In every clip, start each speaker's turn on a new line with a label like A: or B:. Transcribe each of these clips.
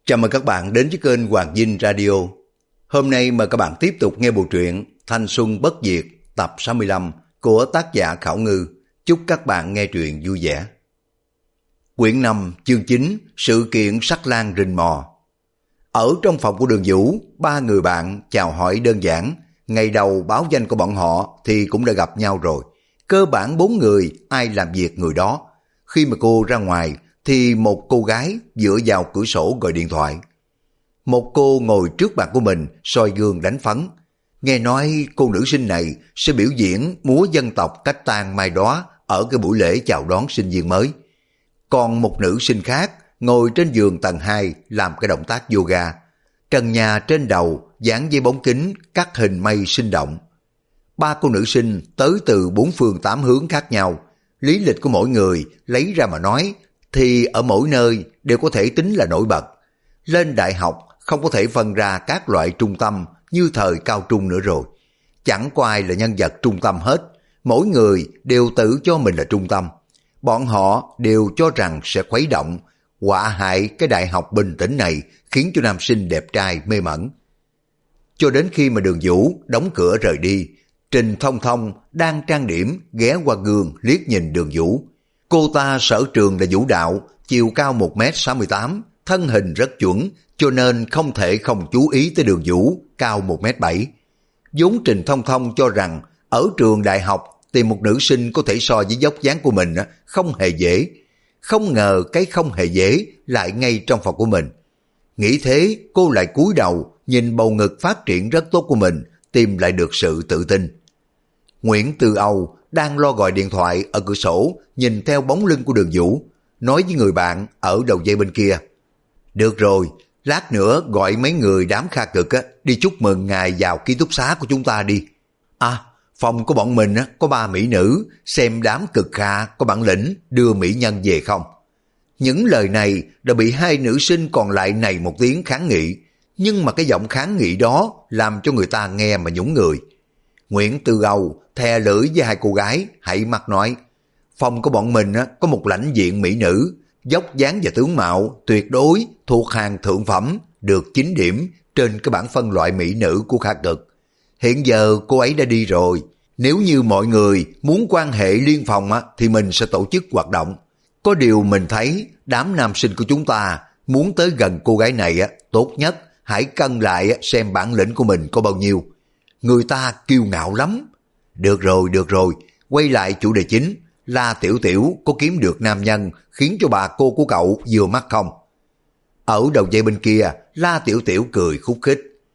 A: Chào mừng các bạn đến với kênh Hoàng Dinh Radio. Hôm nay mời các bạn tiếp tục nghe bộ truyện Thanh Xuân Bất Diệt tập 65 của tác giả Khảo Ngư. Chúc các bạn nghe truyện vui vẻ. Quyển 5 chương 9 Sự kiện Sắc Lang Rình Mò. Ở trong phòng của Đường Vũ, ba người bạn chào hỏi đơn giản. Ngày đầu báo danh của bọn họ thì cũng đã gặp nhau rồi. Cơ bản bốn người ai làm việc người đó. Khi mà cô ra ngoài thì một cô gái dựa vào cửa sổ gọi điện thoại. Một cô ngồi trước bàn của mình soi gương đánh phấn. Nghe nói cô nữ sinh này sẽ biểu diễn múa dân tộc cách tang mai đóa ở cái buổi lễ chào đón sinh viên mới. Còn một nữ sinh khác ngồi trên giường tầng 2 làm cái động tác yoga. Trần nhà trên đầu dán dây bóng kính cắt hình mây sinh động. Ba cô nữ sinh tới từ 4 phương 8 hướng khác nhau. Lý lịch của mỗi người lấy ra mà nói thì ở mỗi nơi đều có thể tính là nổi bật. Lên đại học không có thể phân ra các loại trung tâm như thời cao trung nữa rồi. Chẳng có ai là nhân vật trung tâm hết. Mỗi người đều tự cho mình là trung tâm. Bọn họ đều cho rằng sẽ khuấy động, họa hại cái đại học bình tĩnh này, khiến cho nam sinh đẹp trai mê mẩn. Cho đến khi mà Đường Vũ đóng cửa rời đi, Trình Thông Thông đang trang điểm ghé qua gương liếc nhìn Đường Vũ. Cô ta sở trường là vũ đạo, chiều cao 1m68, thân hình rất chuẩn, cho nên không thể không chú ý tới Đường Vũ cao 1m7. Vốn Trình Thông Thông cho rằng ở trường đại học tìm một nữ sinh có thể so với dốc dáng của mình không hề dễ. Không ngờ cái không hề dễ lại ngay trong phòng của mình. Nghĩ thế cô lại cúi đầu nhìn bầu ngực phát triển rất tốt của mình, tìm lại được sự tự tin. Nguyễn Tư Âu đang lo gọi điện thoại ở cửa sổ, nhìn theo bóng lưng của Đường Vũ, nói với người bạn ở đầu dây bên kia. Được rồi, lát nữa gọi mấy người đám Kha Cực đi chúc mừng ngài vào ký túc xá của chúng ta đi. À, phòng của bọn mình có 3 mỹ nữ, xem đám Cực Kha có bản lĩnh đưa mỹ nhân về không. Những lời này đã bị hai nữ sinh còn lại này một tiếng kháng nghị, nhưng mà cái giọng kháng nghị đó làm cho người ta nghe mà nhũng người. Nguyễn Tư Âu thè lưỡi với hai cô gái, hãy mắt nói, phòng của bọn mình có một lãnh diện mỹ nữ, dốc dáng và tướng mạo tuyệt đối thuộc hàng thượng phẩm, được 9 điểm trên cái bảng phân loại mỹ nữ của Kha Cực. Hiện giờ cô ấy đã đi rồi, nếu như mọi người muốn quan hệ liên phòng thì mình sẽ tổ chức hoạt động. Có điều mình thấy đám nam sinh của chúng ta muốn tới gần cô gái này tốt nhất hãy cân lại xem bản lĩnh của mình có bao nhiêu. Người ta kiêu ngạo lắm. Được rồi, quay lại chủ đề chính. La Tiểu Tiểu có kiếm được nam nhân khiến cho bà cô của cậu vừa mắt không? Ở đầu dây bên kia, La Tiểu Tiểu cười khúc khích.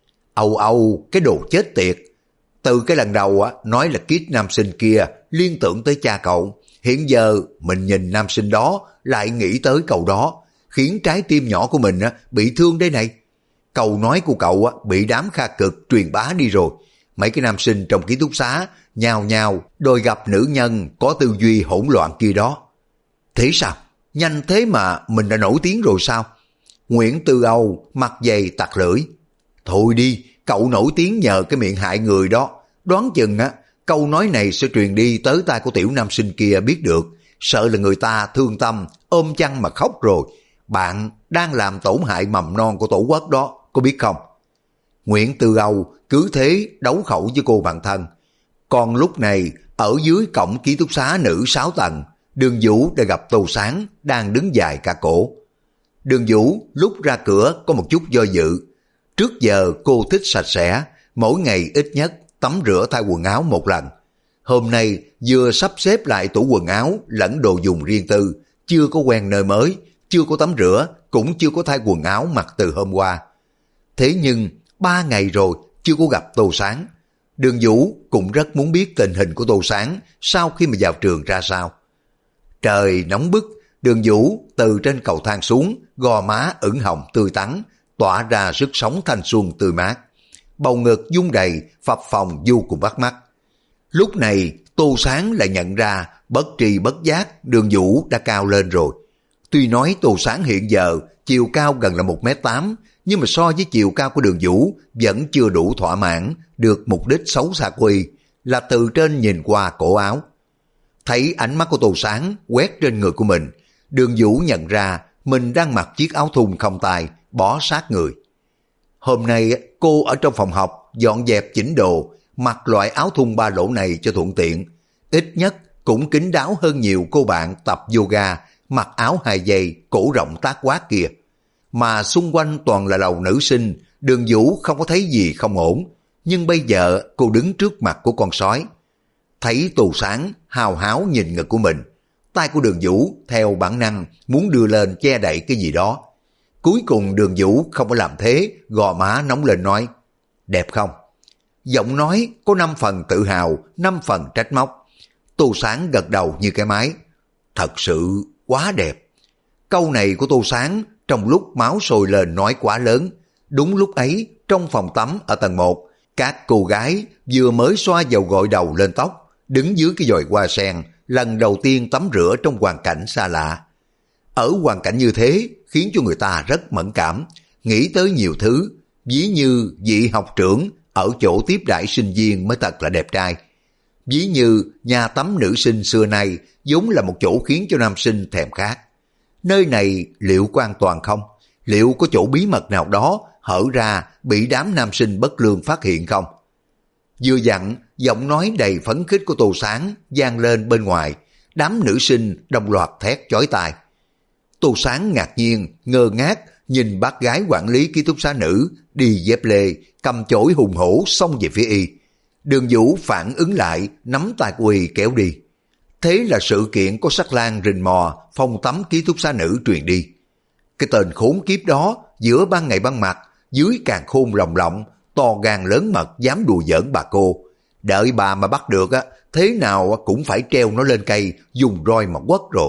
A: Âu, cái đồ chết tiệt. Từ cái lần đầu nói là kiết nam sinh kia liên tưởng tới cha cậu. Hiện giờ mình nhìn nam sinh đó lại nghĩ tới cậu đó, khiến trái tim nhỏ của mình bị thương đây này. Câu nói của cậu bị đám Kha Cực truyền bá đi rồi. Mấy cái nam sinh trong ký túc xá nhào nhào đòi gặp nữ nhân có tư duy hỗn loạn kia đó. Thế sao? Nhanh thế mà mình đã nổi tiếng rồi sao? Nguyễn Tư Âu mặt dày tặc lưỡi. Thôi đi, cậu nổi tiếng nhờ cái miệng hại người đó. Đoán chừng câu nói này sẽ truyền đi tới tai của tiểu nam sinh kia biết được. Sợ là người ta thương tâm, ôm chăn mà khóc rồi. Bạn đang làm tổn hại mầm non của tổ quốc đó, có biết không? Nguyễn Tư Âu cứ thế đấu khẩu với cô bạn thân. Còn lúc này, ở dưới cổng ký túc xá nữ 6 tầng, Đường Vũ đã gặp Tô Sáng đang đứng dài cả cổ. Đường Vũ lúc ra cửa có một chút do dự. Trước giờ cô thích sạch sẽ, mỗi ngày ít nhất tắm rửa thay quần áo một lần. Hôm nay vừa sắp xếp lại tủ quần áo lẫn đồ dùng riêng tư, chưa có quen nơi mới, chưa có tắm rửa, cũng chưa có thay quần áo mặc từ hôm qua. Thế nhưng 3 ngày rồi chưa có gặp Tô Sáng. Đường Vũ cũng rất muốn biết tình hình của Tô Sáng sau khi mà vào trường ra sao. Trời nóng bức, Đường Vũ từ trên cầu thang xuống, gò má ửng hồng tươi tắn, tỏa ra sức sống thanh xuân tươi mát. Bầu ngực dung đầy, phập phồng vô cùng bắt mắt. Lúc này Tô Sáng lại nhận ra bất tri bất giác Đường Vũ đã cao lên rồi. Tuy nói Tô Sáng hiện giờ chiều cao gần là 1m8, nhưng mà so với chiều cao của Đường Vũ vẫn chưa đủ thỏa mãn được mục đích xấu xa của y là từ trên nhìn qua cổ áo. Thấy ánh mắt của Tô Sáng quét trên người của mình, Đường Vũ nhận ra mình đang mặc chiếc áo thun không tay, bó sát người. Hôm nay cô ở trong phòng học dọn dẹp chỉnh đồ, mặc loại áo thun ba lỗ này cho thuận tiện. Ít nhất cũng kín đáo hơn nhiều cô bạn tập yoga, mặc áo 2 dây, cổ rộng tác quát kia. Mà xung quanh toàn là lầu nữ sinh, Đường Vũ không có thấy gì không ổn. Nhưng bây giờ cô đứng trước mặt của con sói. Thấy Tô Sáng hào háo nhìn ngực của mình. Tay của Đường Vũ theo bản năng muốn đưa lên che đậy cái gì đó. Cuối cùng Đường Vũ không có làm thế, gò má nóng lên nói, đẹp không? Giọng nói có 5 phần tự hào, 5 phần trách móc. Tô Sáng gật đầu như cái máy. Thật sự quá đẹp. Câu này của Tô Sáng trong lúc máu sôi lên nói quá lớn. Đúng lúc ấy, trong phòng tắm ở tầng 1, các cô gái vừa mới xoa dầu gội đầu lên tóc, đứng dưới cái vòi hoa sen, lần đầu tiên tắm rửa trong hoàn cảnh xa lạ. Ở hoàn cảnh như thế khiến cho người ta rất mẫn cảm, nghĩ tới nhiều thứ, ví như vị học trưởng ở chỗ tiếp đãi sinh viên mới thật là đẹp trai. Ví như nhà tắm nữ sinh xưa nay vốn là một chỗ khiến cho nam sinh thèm khát. Nơi này liệu có an toàn không? Liệu có chỗ bí mật nào đó hở ra bị đám nam sinh bất lương phát hiện không? Vừa dặn, giọng nói đầy phấn khích của Tô Sáng vang lên bên ngoài, đám nữ sinh đồng loạt thét chói tai. Tô Sáng ngạc nhiên, ngơ ngác nhìn bác gái quản lý ký túc xá nữ đi dép lê, cầm chổi hùng hổ xông về phía y. Đường Vũ phản ứng lại, nắm tay của y kéo đi. Thế là sự kiện có sắc lang rình mò phòng tắm ký túc xá nữ truyền đi. Cái tên khốn kiếp đó giữa ban ngày ban mặt, dưới càng khôn lồng lộng, to gan lớn mật dám đùa giỡn bà cô. Đợi bà mà bắt được á, thế nào cũng phải treo nó lên cây, dùng roi mà quất rồi.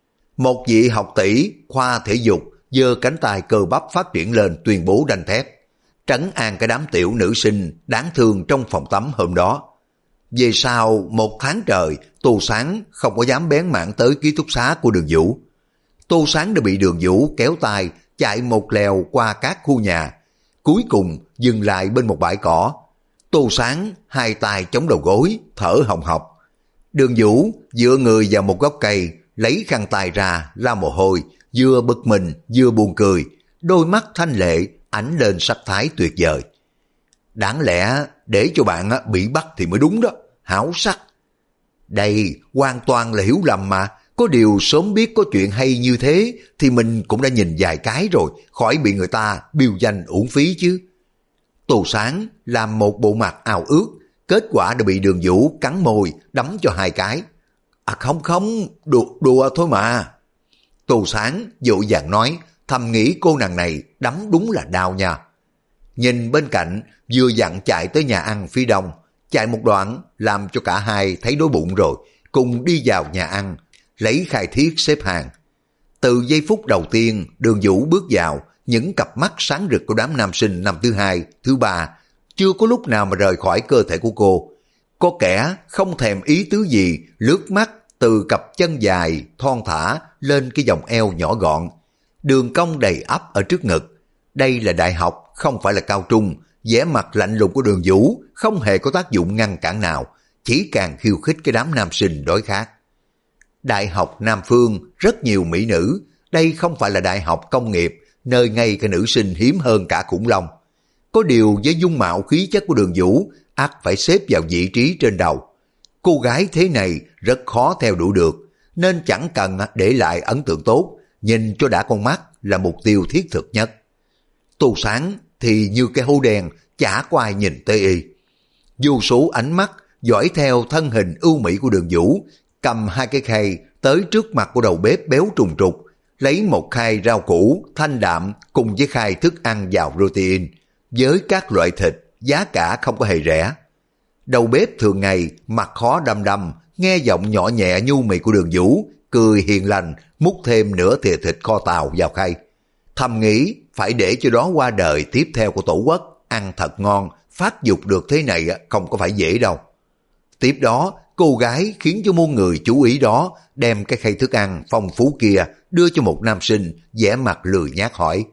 A: Một vị học tỷ khoa thể dục giơ cánh tay cơ bắp phát triển lên tuyên bố đanh thép, trấn an cái đám tiểu nữ sinh đáng thương trong phòng tắm hôm đó. Về sau 1 tháng trời, Tô Sáng không có dám bén mảng tới ký túc xá của Đường Vũ. Tô Sáng đã bị Đường Vũ kéo tay chạy một lèo qua các khu nhà, cuối cùng dừng lại bên một bãi cỏ. Tô Sáng 2 tay chống đầu gối, thở hồng hộc. Đường Vũ dựa người vào một gốc cây, lấy khăn tay ra lau mồ hôi, vừa bực mình vừa buồn cười, đôi mắt thanh lệ ánh lên sắc thái tuyệt vời. Đáng lẽ để cho bạn bị bắt thì mới đúng đó, hảo sắc. Đây hoàn toàn là hiểu lầm mà, có điều sớm biết có chuyện hay như thế thì mình cũng đã nhìn vài cái rồi, khỏi bị người ta biêu danh uổng phí chứ. Tô Sáng làm một bộ mặt ao ước, kết quả đã bị Đường Vũ cắn môi đấm cho 2 cái. À không, đùa thôi mà. Tô Sáng vội vàng nói, thầm nghĩ cô nàng này đấm đúng là đau nha. Nhìn bên cạnh, vừa dặn chạy tới nhà ăn phía đông, chạy một đoạn làm cho cả hai thấy đói bụng rồi, cùng đi vào nhà ăn, lấy khai thiết xếp hàng. Từ giây phút đầu tiên Đường Vũ bước vào, những cặp mắt sáng rực của đám nam sinh năm thứ 2, thứ 3 chưa có lúc nào mà rời khỏi cơ thể của cô. Có kẻ không thèm ý tứ gì lướt mắt từ cặp chân dài thon thả lên cái vòng eo nhỏ gọn, đường cong đầy ắp ở trước ngực. Đây là đại học, không phải là cao trung. Vẻ mặt lạnh lùng của Đường Vũ không hề có tác dụng ngăn cản nào, chỉ càng khiêu khích cái đám nam sinh đối khác. Đại học Nam Phương rất nhiều mỹ nữ, đây không phải là đại học công nghiệp, nơi ngay cả nữ sinh hiếm hơn cả khủng long. Có điều với dung mạo khí chất của Đường Vũ, ắt phải xếp vào vị trí trên đầu. Cô gái thế này rất khó theo đuổi được, nên chẳng cần để lại ấn tượng tốt, nhìn cho đã con mắt là mục tiêu thiết thực nhất. Tô Sáng thì như cái hố đen, chả có ai nhìn tới y. Vô số ánh mắt dõi theo thân hình ưu mỹ của Đường Vũ, cầm 2 cái khay tới trước mặt của đầu bếp béo trùng trục, lấy một khay rau củ thanh đạm cùng với khay thức ăn giàu protein, với các loại thịt, giá cả không có hề rẻ. Đầu bếp thường ngày mặt khó đăm đăm, nghe giọng nhỏ nhẹ nhu mì của Đường Vũ, cười hiền lành, múc thêm nửa thìa thịt kho tàu vào khay. Thầm nghĩ phải để cho đó qua đời tiếp theo của tổ quốc, ăn thật ngon, phát dục được thế này không có phải dễ đâu. Tiếp đó, cô gái khiến cho muôn người chú ý đó, đem cái khay thức ăn phong phú kia đưa cho một nam sinh, vẻ mặt lười nhác hỏi: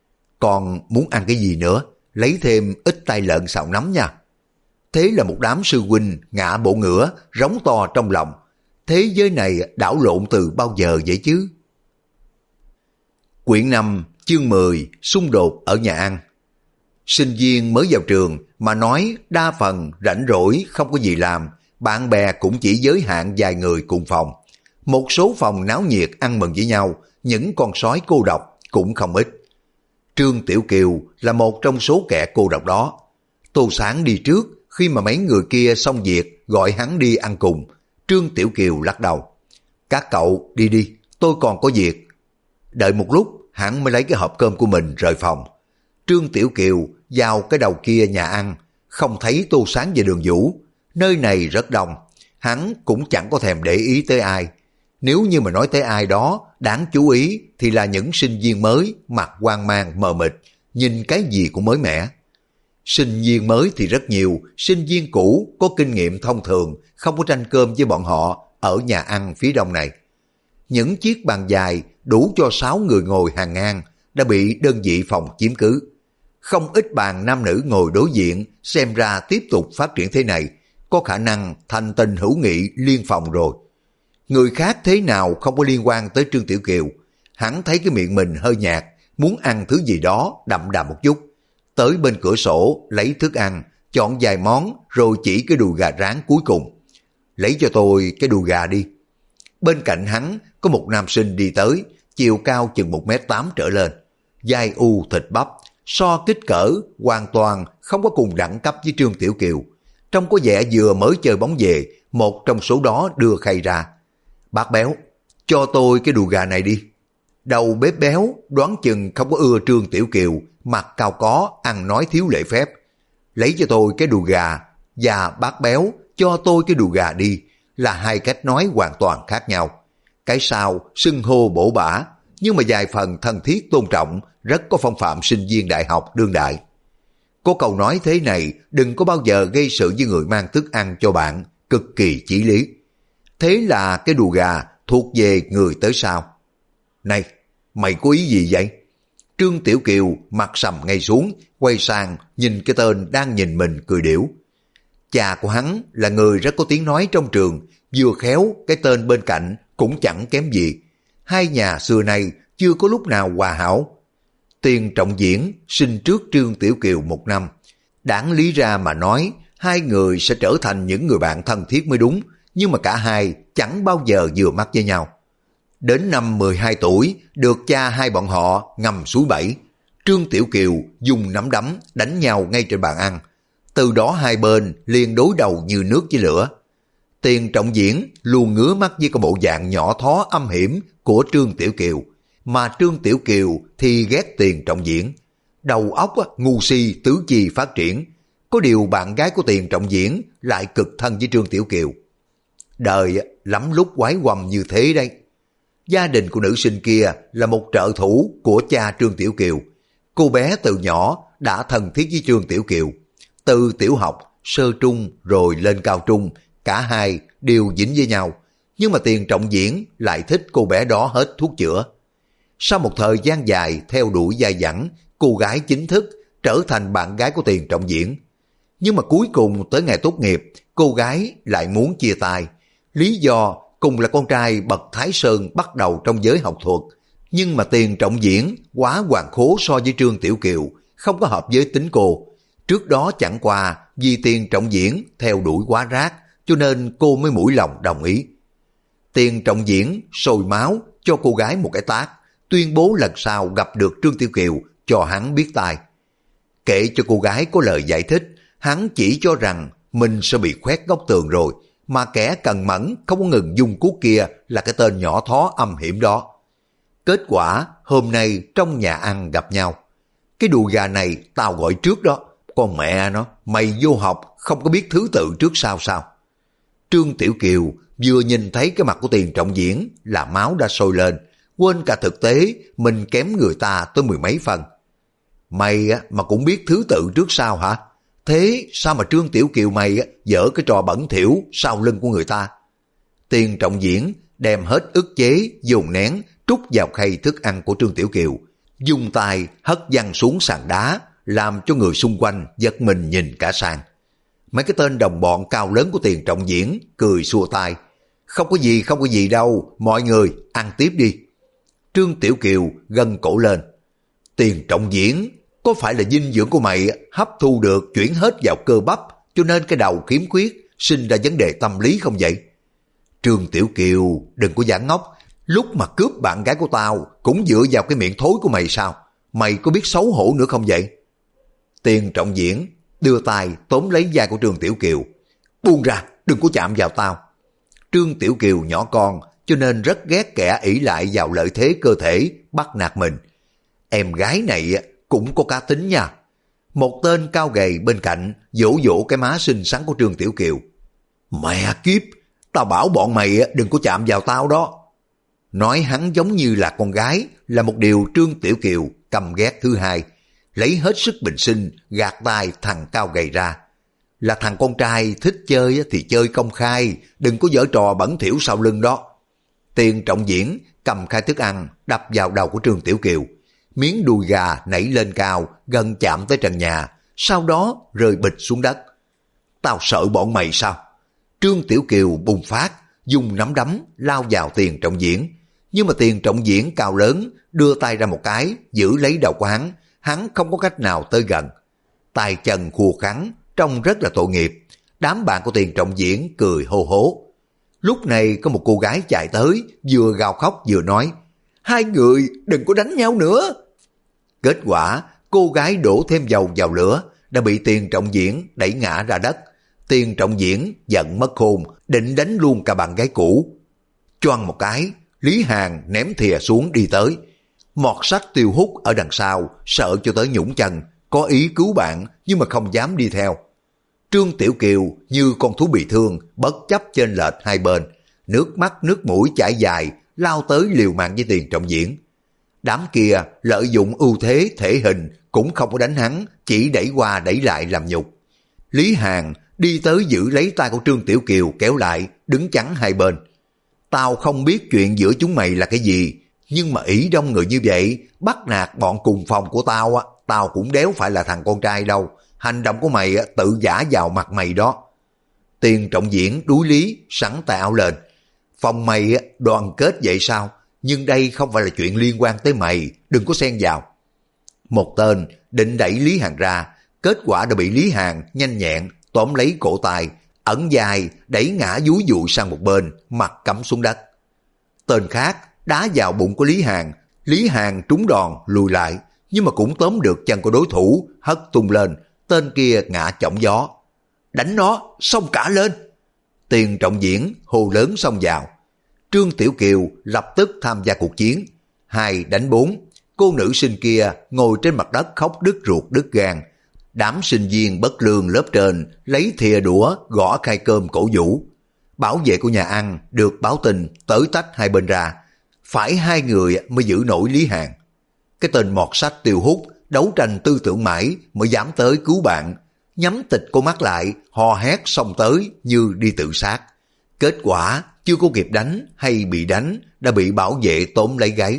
A: còn muốn ăn cái gì nữa? Lấy thêm ít tay lợn xào nấm nha. Thế là một đám sư huynh ngã bộ ngửa, rống to trong lòng. Thế giới này đảo lộn từ bao giờ vậy chứ? Quyển 5, Chương 10 xung đột ở nhà ăn. Sinh viên mới vào trường mà nói đa phần rảnh rỗi không có gì làm, bạn bè cũng chỉ giới hạn vài người cùng phòng. Một số phòng náo nhiệt ăn mừng với nhau, những con sói cô độc cũng không ít. Trương Tiểu Kiều là một trong số kẻ cô độc đó. Tô Sáng đi trước, khi mà mấy người kia xong việc gọi hắn đi ăn cùng. Trương Tiểu Kiều lắc đầu. Các cậu đi đi, tôi còn có việc. Đợi một lúc, hắn mới lấy cái hộp cơm của mình rời phòng. Trương Tiểu Kiều vào cái đầu kia nhà ăn, không thấy Tô Sáng và Đường Vũ. Nơi này rất đông, hắn cũng chẳng có thèm để ý tới ai. Nếu như mà nói tới ai đó đáng chú ý thì là những sinh viên mới mặt hoang mang mờ mịt, nhìn cái gì cũng mới mẻ. Sinh viên mới thì rất nhiều, sinh viên cũ có kinh nghiệm thông thường không có tranh cơm với bọn họ ở nhà ăn phía đông này. Những chiếc bàn dài đủ cho 6 người ngồi hàng ngang đã bị đơn vị phòng chiếm cứ. Không ít bàn nam nữ ngồi đối diện, xem ra tiếp tục phát triển thế này, có khả năng thành tình hữu nghị liên phòng rồi. Người khác thế nào không có liên quan tới Trương Tiểu Kiều. Hắn thấy cái miệng mình hơi nhạt, muốn ăn thứ gì đó đậm đà một chút. Tới bên cửa sổ lấy thức ăn, chọn vài món rồi chỉ cái đùi gà rán cuối cùng. Lấy cho tôi cái đùi gà đi. Bên cạnh hắn có một nam sinh đi tới, chiều cao chừng 1m8 trở lên. Dai u thịt bắp, so kích cỡ hoàn toàn không có cùng đẳng cấp với Trương Tiểu Kiều. Trông có vẻ vừa mới chơi bóng về, một trong số đó đưa khay ra. Bác Béo, cho tôi cái đùi gà này đi. Đầu bếp Béo đoán chừng không có ưa Trương Tiểu Kiều, mặt cao có, ăn nói thiếu lễ phép. Lấy cho tôi cái đùi gà và bác Béo cho tôi cái đùi gà đi, là hai cách nói hoàn toàn khác nhau. Cái sau xưng hô bổ bả, nhưng mà vài phần thân thiết tôn trọng, rất có phong phạm sinh viên đại học đương đại. Có câu nói thế này, đừng có bao giờ gây sự với người mang thức ăn cho bạn, cực kỳ chí lý. Thế là cái đùi gà thuộc về người tới sau. Này, mày có ý gì vậy? Trương Tiểu Kiều mặt sầm ngay xuống, quay sang nhìn cái tên đang nhìn mình cười điểu. Cha của hắn là người rất có tiếng nói trong trường, vừa khéo cái tên bên cạnh cũng chẳng kém gì. Hai nhà xưa nay chưa có lúc nào hòa hảo. Tiền Trọng Diễn sinh trước Trương Tiểu Kiều 1 năm. Đáng lý ra mà nói, hai người sẽ trở thành những người bạn thân thiết mới đúng, nhưng mà cả hai chẳng bao giờ vừa mắt với nhau. Đến năm 12 tuổi, được cha hai bọn họ ngầm suối bẫy. Trương Tiểu Kiều dùng nắm đấm đánh nhau ngay trên bàn ăn. Từ đó hai bên liền đối đầu như nước với lửa. Tiền Trọng Diễn luôn ngứa mắt với cái bộ dạng nhỏ thó âm hiểm của Trương Tiểu Kiều, mà Trương Tiểu Kiều thì ghét Tiền Trọng Diễn. Đầu óc ngu si tứ chi phát triển. Có điều bạn gái của Tiền Trọng Diễn lại cực thân với Trương Tiểu Kiều. Đời lắm lúc quái quăm như thế đây. Gia đình của nữ sinh kia là một trợ thủ của cha Trương Tiểu Kiều. Cô bé từ nhỏ đã thân thiết với Trương Tiểu Kiều. Từ tiểu học, sơ trung rồi lên cao trung, cả hai đều dính với nhau. Nhưng mà Tiền Trọng Diễn lại thích cô bé đó hết thuốc chữa. Sau một thời gian dài theo đuổi dai dẳng, cô gái chính thức trở thành bạn gái của Tiền Trọng Diễn. Nhưng mà cuối cùng tới ngày tốt nghiệp, cô gái lại muốn chia tay. Lý do cùng là con trai bậc Thái Sơn bắt đầu trong giới học thuật. Nhưng mà Tiền Trọng Diễn quá hoàn khố so với Trương Tiểu Kiều, không có hợp với tính cô. Trước đó chẳng qua vì Tiền Trọng Diễn theo đuổi quá rác, cho nên cô mới mũi lòng đồng ý. Tiền Trọng Diễn sôi máu cho cô gái một cái tát, tuyên bố lần sau gặp được Trương Tiểu Kiều cho hắn biết tai. Kể cho cô gái có lời giải thích, hắn chỉ cho rằng mình sẽ bị khoét góc tường rồi, mà kẻ cần mẫn không có ngừng dung cuốc kia là cái tên nhỏ thó âm hiểm đó. Kết quả hôm nay trong nhà ăn gặp nhau. Cái đùi gà này tao gọi trước đó, con mẹ nó, mày vô học không có biết thứ tự trước sau sao? Trương Tiểu Kiều vừa nhìn thấy cái mặt của Tiền Trọng Diễn là máu đã sôi lên, quên cả thực tế mình kém người ta tới 10 mấy phần. Mày mà cũng biết thứ tự trước sau hả? Thế sao mà Trương Tiểu Kiều mày dở cái trò bẩn thỉu sau lưng của người ta? Tiền Trọng Diễn đem hết ức chế, dồn nén, trút vào khay thức ăn của Trương Tiểu Kiều, dùng tay hất văng xuống sàn đá, làm cho người xung quanh giật mình nhìn cả sang. Mấy cái tên đồng bọn cao lớn của Tiền Trọng Diễn cười xua tay. Không có gì đâu, mọi người ăn tiếp đi. Trương Tiểu Kiều gân cổ lên. Tiền Trọng Diễn, có phải là dinh dưỡng của mày hấp thu được chuyển hết vào cơ bắp, cho nên cái đầu khiếm khuyết, sinh ra vấn đề tâm lý không vậy? Trương Tiểu Kiều, đừng có giả ngốc, lúc mà cướp bạn gái của tao cũng dựa vào cái miệng thối của mày sao? Mày có biết xấu hổ nữa không vậy? Tiền Trọng Diễn đưa tay tóm lấy vai của Trương Tiểu Kiều. Buông ra, đừng có chạm vào tao. Trương Tiểu Kiều nhỏ con, cho nên rất ghét kẻ ỷ lại vào lợi thế cơ thể bắt nạt mình. Em gái này cũng có cá tính nha. Một tên cao gầy bên cạnh vỗ vỗ cái má xinh xắn của Trương Tiểu Kiều. Mẹ kiếp, tao bảo bọn mày đừng có chạm vào tao đó. Nói hắn giống như là con gái là một điều Trương Tiểu Kiều căm ghét thứ hai. Lấy hết sức bình sinh gạt tay thằng cao gầy ra. Là thằng con trai thích chơi thì chơi công khai, đừng có giở trò bẩn thỉu sau lưng đó. Tiền Trọng Diễn cầm khai thức ăn đập vào đầu của Trương Tiểu Kiều. Miếng đùi gà nảy lên cao gần chạm tới trần nhà, sau đó rơi bịch xuống đất. Tao sợ bọn mày sao? Trương Tiểu Kiều bùng phát, dùng nắm đấm lao vào Tiền Trọng Diễn. Nhưng mà Tiền Trọng Diễn cao lớn, đưa tay ra một cái, giữ lấy đầu của hắn không có cách nào tới gần. Tay chân khua khắn, trông rất là tội nghiệp. Đám bạn của Tiền Trọng Diễn cười hô hố. Lúc này có một cô gái chạy tới, vừa gào khóc vừa nói, hai người đừng có đánh nhau nữa. Kết quả, cô gái đổ thêm dầu vào lửa, đã bị Tiền Trọng Diễn đẩy ngã ra đất. Tiền Trọng Diễn giận mất khôn, định đánh luôn cả bạn gái cũ. Choang một cái, Lý Hàn ném thìa xuống đi tới. Mọt sách Tiêu Hút ở đằng sau, sợ cho tới nhũng chân, có ý cứu bạn nhưng mà không dám đi theo. Trương Tiểu Kiều như con thú bị thương, bất chấp chênh lệch hai bên, nước mắt nước mũi chảy dài, lao tới liều mạng với Tiền Trọng Diễn. Đám kia lợi dụng ưu thế thể hình cũng không có đánh hắn, chỉ đẩy qua đẩy lại làm nhục. Lý Hàn đi tới giữ lấy tay của Trương Tiểu Kiều kéo lại, đứng chắn hai bên. Tao không biết chuyện giữa chúng mày là cái gì, nhưng mà ỷ đông người như vậy, bắt nạt bọn cùng phòng của tao á, tao cũng đéo phải là thằng con trai đâu. Hành động của mày tự giả vào mặt mày đó. Tiền Trọng Diễn đuối lý, sắn tay áo lên. Phòng mày đoàn kết vậy sao? Nhưng đây không phải là chuyện liên quan tới mày, đừng có xen vào. Một tên định đẩy Lý Hàn ra, kết quả đã bị Lý Hàn nhanh nhẹn tóm lấy cổ tay, ẩn dài đẩy ngã dúi dụi sang một bên, mặt cắm xuống đất. Tên khác đá vào bụng của Lý Hàn trúng đòn lùi lại, nhưng mà cũng tóm được chân của đối thủ, hất tung lên, tên kia ngã chỏng gió. Đánh nó, xông cả lên. Tiền Trọng Diễn hô lớn xông vào. Trương Tiểu Kiều lập tức tham gia cuộc chiến. 2 đánh 4, cô nữ sinh kia ngồi trên mặt đất khóc đứt ruột đứt gan. Đám sinh viên bất lương lớp trên lấy thìa đũa gõ khai cơm cổ vũ. Bảo vệ của nhà ăn được báo tin tới tách hai bên ra. Phải 2 người mới giữ nổi Lý Hàn. Cái tên mọt sách Tiêu Hút đấu tranh tư tưởng mãi mới dám tới cứu bạn. Nhắm tịch cô mắt lại, hò hét xông tới như đi tự sát. Kết quả chưa có kịp đánh hay bị đánh đã bị bảo vệ tóm lấy gáy.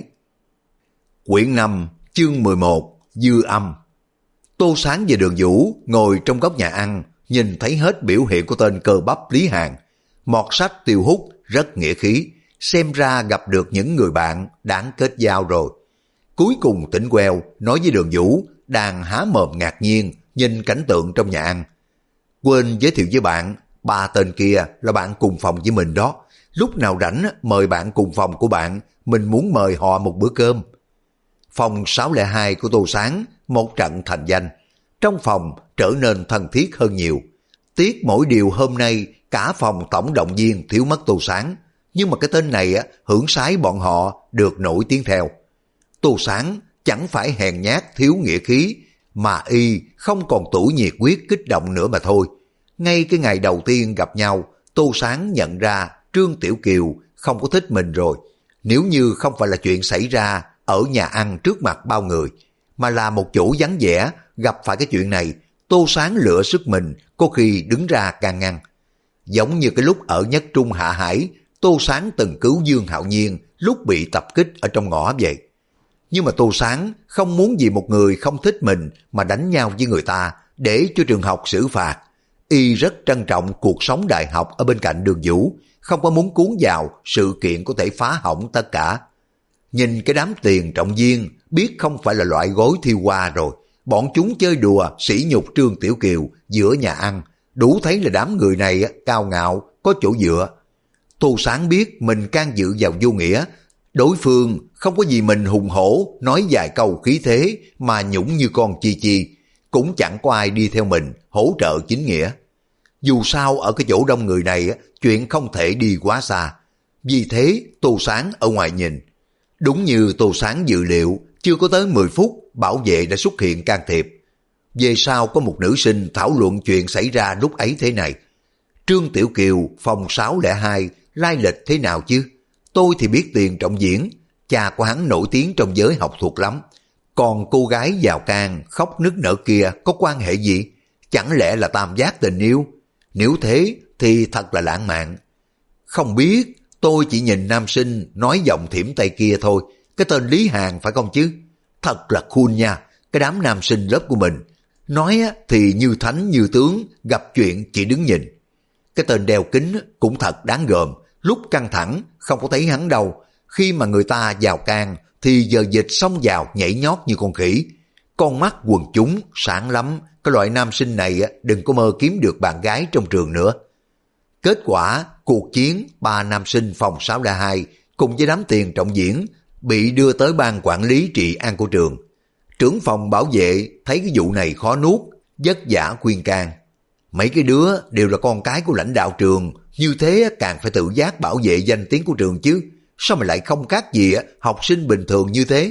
A: Quyển 5 chương 11 Dư âm. Tô Sáng và Đường Vũ ngồi trong góc nhà ăn, nhìn thấy hết biểu hiện của tên cơ bắp Lý Hàn. Mọt sách Tiêu Hút rất nghĩa khí, xem ra gặp được những người bạn đáng kết giao rồi. Cuối cùng tỉnh queo nói với Đường Vũ đang há mồm ngạc nhiên nhìn cảnh tượng trong nhà ăn. Quên giới thiệu với bạn, 3 tên kia là bạn cùng phòng với mình đó. Lúc nào rảnh mời bạn cùng phòng của bạn, mình muốn mời họ một bữa cơm. Phòng 602 của Tô Sáng một trận thành danh. Trong phòng trở nên thân thiết hơn nhiều. Tiếc mỗi điều hôm nay cả phòng tổng động viên thiếu mất Tô Sáng. Nhưng mà cái tên này hưởng sái bọn họ được nổi tiếng theo. Tô Sáng chẳng phải hèn nhát thiếu nghĩa khí, mà y không còn tuổi nhiệt huyết kích động nữa mà thôi. Ngay cái ngày đầu tiên gặp nhau, Tô Sáng nhận ra Trương Tiểu Kiều không có thích mình rồi. Nếu như không phải là chuyện xảy ra ở nhà ăn trước mặt bao người, mà là một chỗ vắng vẻ, gặp phải cái chuyện này, Tô Sáng lựa sức mình, có khi đứng ra can ngăn. Giống như cái lúc ở Nhất Trung Hạ Hải, Tô Sáng từng cứu Dương Hạo Nhiên lúc bị tập kích ở trong ngõ vậy. Nhưng mà Tô Sáng không muốn vì một người không thích mình mà đánh nhau với người ta để cho trường học xử phạt. Y rất trân trọng cuộc sống đại học ở bên cạnh Đường Vũ, không có muốn cuốn vào sự kiện có thể phá hỏng tất cả. Nhìn cái đám Tiền Trọng Viên biết không phải là loại gối thiêu hoa rồi. Bọn chúng chơi đùa sỉ nhục Trương Tiểu Kiều giữa nhà ăn, đủ thấy là đám người này cao ngạo, có chỗ dựa. Tô Sáng biết mình can dự vào vô nghĩa, đối phương không có gì mình hùng hổ nói vài câu khí thế mà nhũng như con chi chi, cũng chẳng có ai đi theo mình hỗ trợ chính nghĩa. Dù sao ở cái chỗ đông người này chuyện không thể đi quá xa, vì thế Tô Sáng ở ngoài nhìn. Đúng như Tô Sáng dự liệu, chưa có tới 10 phút bảo vệ đã xuất hiện can thiệp. Về sau có một nữ sinh thảo luận chuyện xảy ra lúc ấy thế này: Trương Tiểu Kiều phòng 602 lai lịch thế nào chứ? Tôi thì biết Tiền Trọng Diễn, cha của hắn nổi tiếng trong giới học thuật lắm. Còn cô gái vào can khóc nức nở kia có quan hệ gì? Chẳng lẽ là tam giác tình yêu? Nếu thế thì thật là lãng mạn. Không biết, tôi chỉ nhìn nam sinh nói giọng thiểm Tây kia thôi. Cái tên Lý Hàn phải không chứ? Thật là cool nha, cái đám nam sinh lớp của mình. Nói thì như thánh như tướng, gặp chuyện chỉ đứng nhìn. Cái tên đeo kính cũng thật đáng gờm, lúc căng thẳng không có thấy hắn đâu. Khi mà người ta vào can thì giờ dịch xông vào nhảy nhót như con khỉ. Con mắt quần chúng sáng lắm, cái loại nam sinh này đừng có mơ kiếm được bạn gái trong trường nữa. Kết quả cuộc chiến 3 nam sinh phòng 602 cùng với đám Tiền Trọng Diễn bị đưa tới ban quản lý trị an của trường. Trưởng phòng bảo vệ thấy cái vụ này khó nuốt, vất vả khuyên can. Mấy cái đứa đều là con cái của lãnh đạo trường, như thế càng phải tự giác bảo vệ danh tiếng của trường chứ. Sao mà lại không khác gì học sinh bình thường như thế?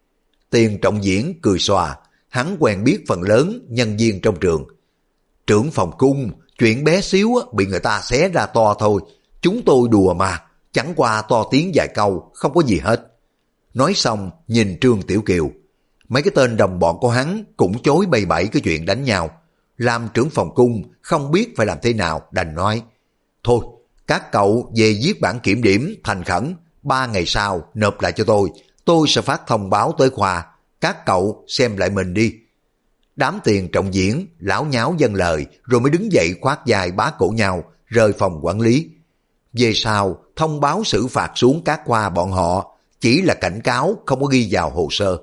A: Tiền Trọng Diễn cười xòa, hắn quen biết phần lớn nhân viên trong trường. Trưởng phòng cung, chuyện bé xíu bị người ta xé ra to thôi. Chúng tôi đùa mà, chẳng qua to tiếng vài câu, không có gì hết. Nói xong nhìn Trương Tiểu Kiều. Mấy cái tên đồng bọn của hắn cũng chối bày bẫy cái chuyện đánh nhau. Làm trưởng phòng cung không biết phải làm thế nào, đành nói: thôi, các cậu về viết bản kiểm điểm thành khẩn, 3 ngày sau nộp lại cho tôi sẽ phát thông báo tới khoa, các cậu xem lại mình đi. Đám Tiền Trọng Diễn láo nháo dâng lời rồi mới đứng dậy khoát vai bá cổ nhau rời phòng quản lý. Về sau thông báo xử phạt xuống các khoa bọn họ, chỉ là cảnh cáo không có ghi vào hồ sơ.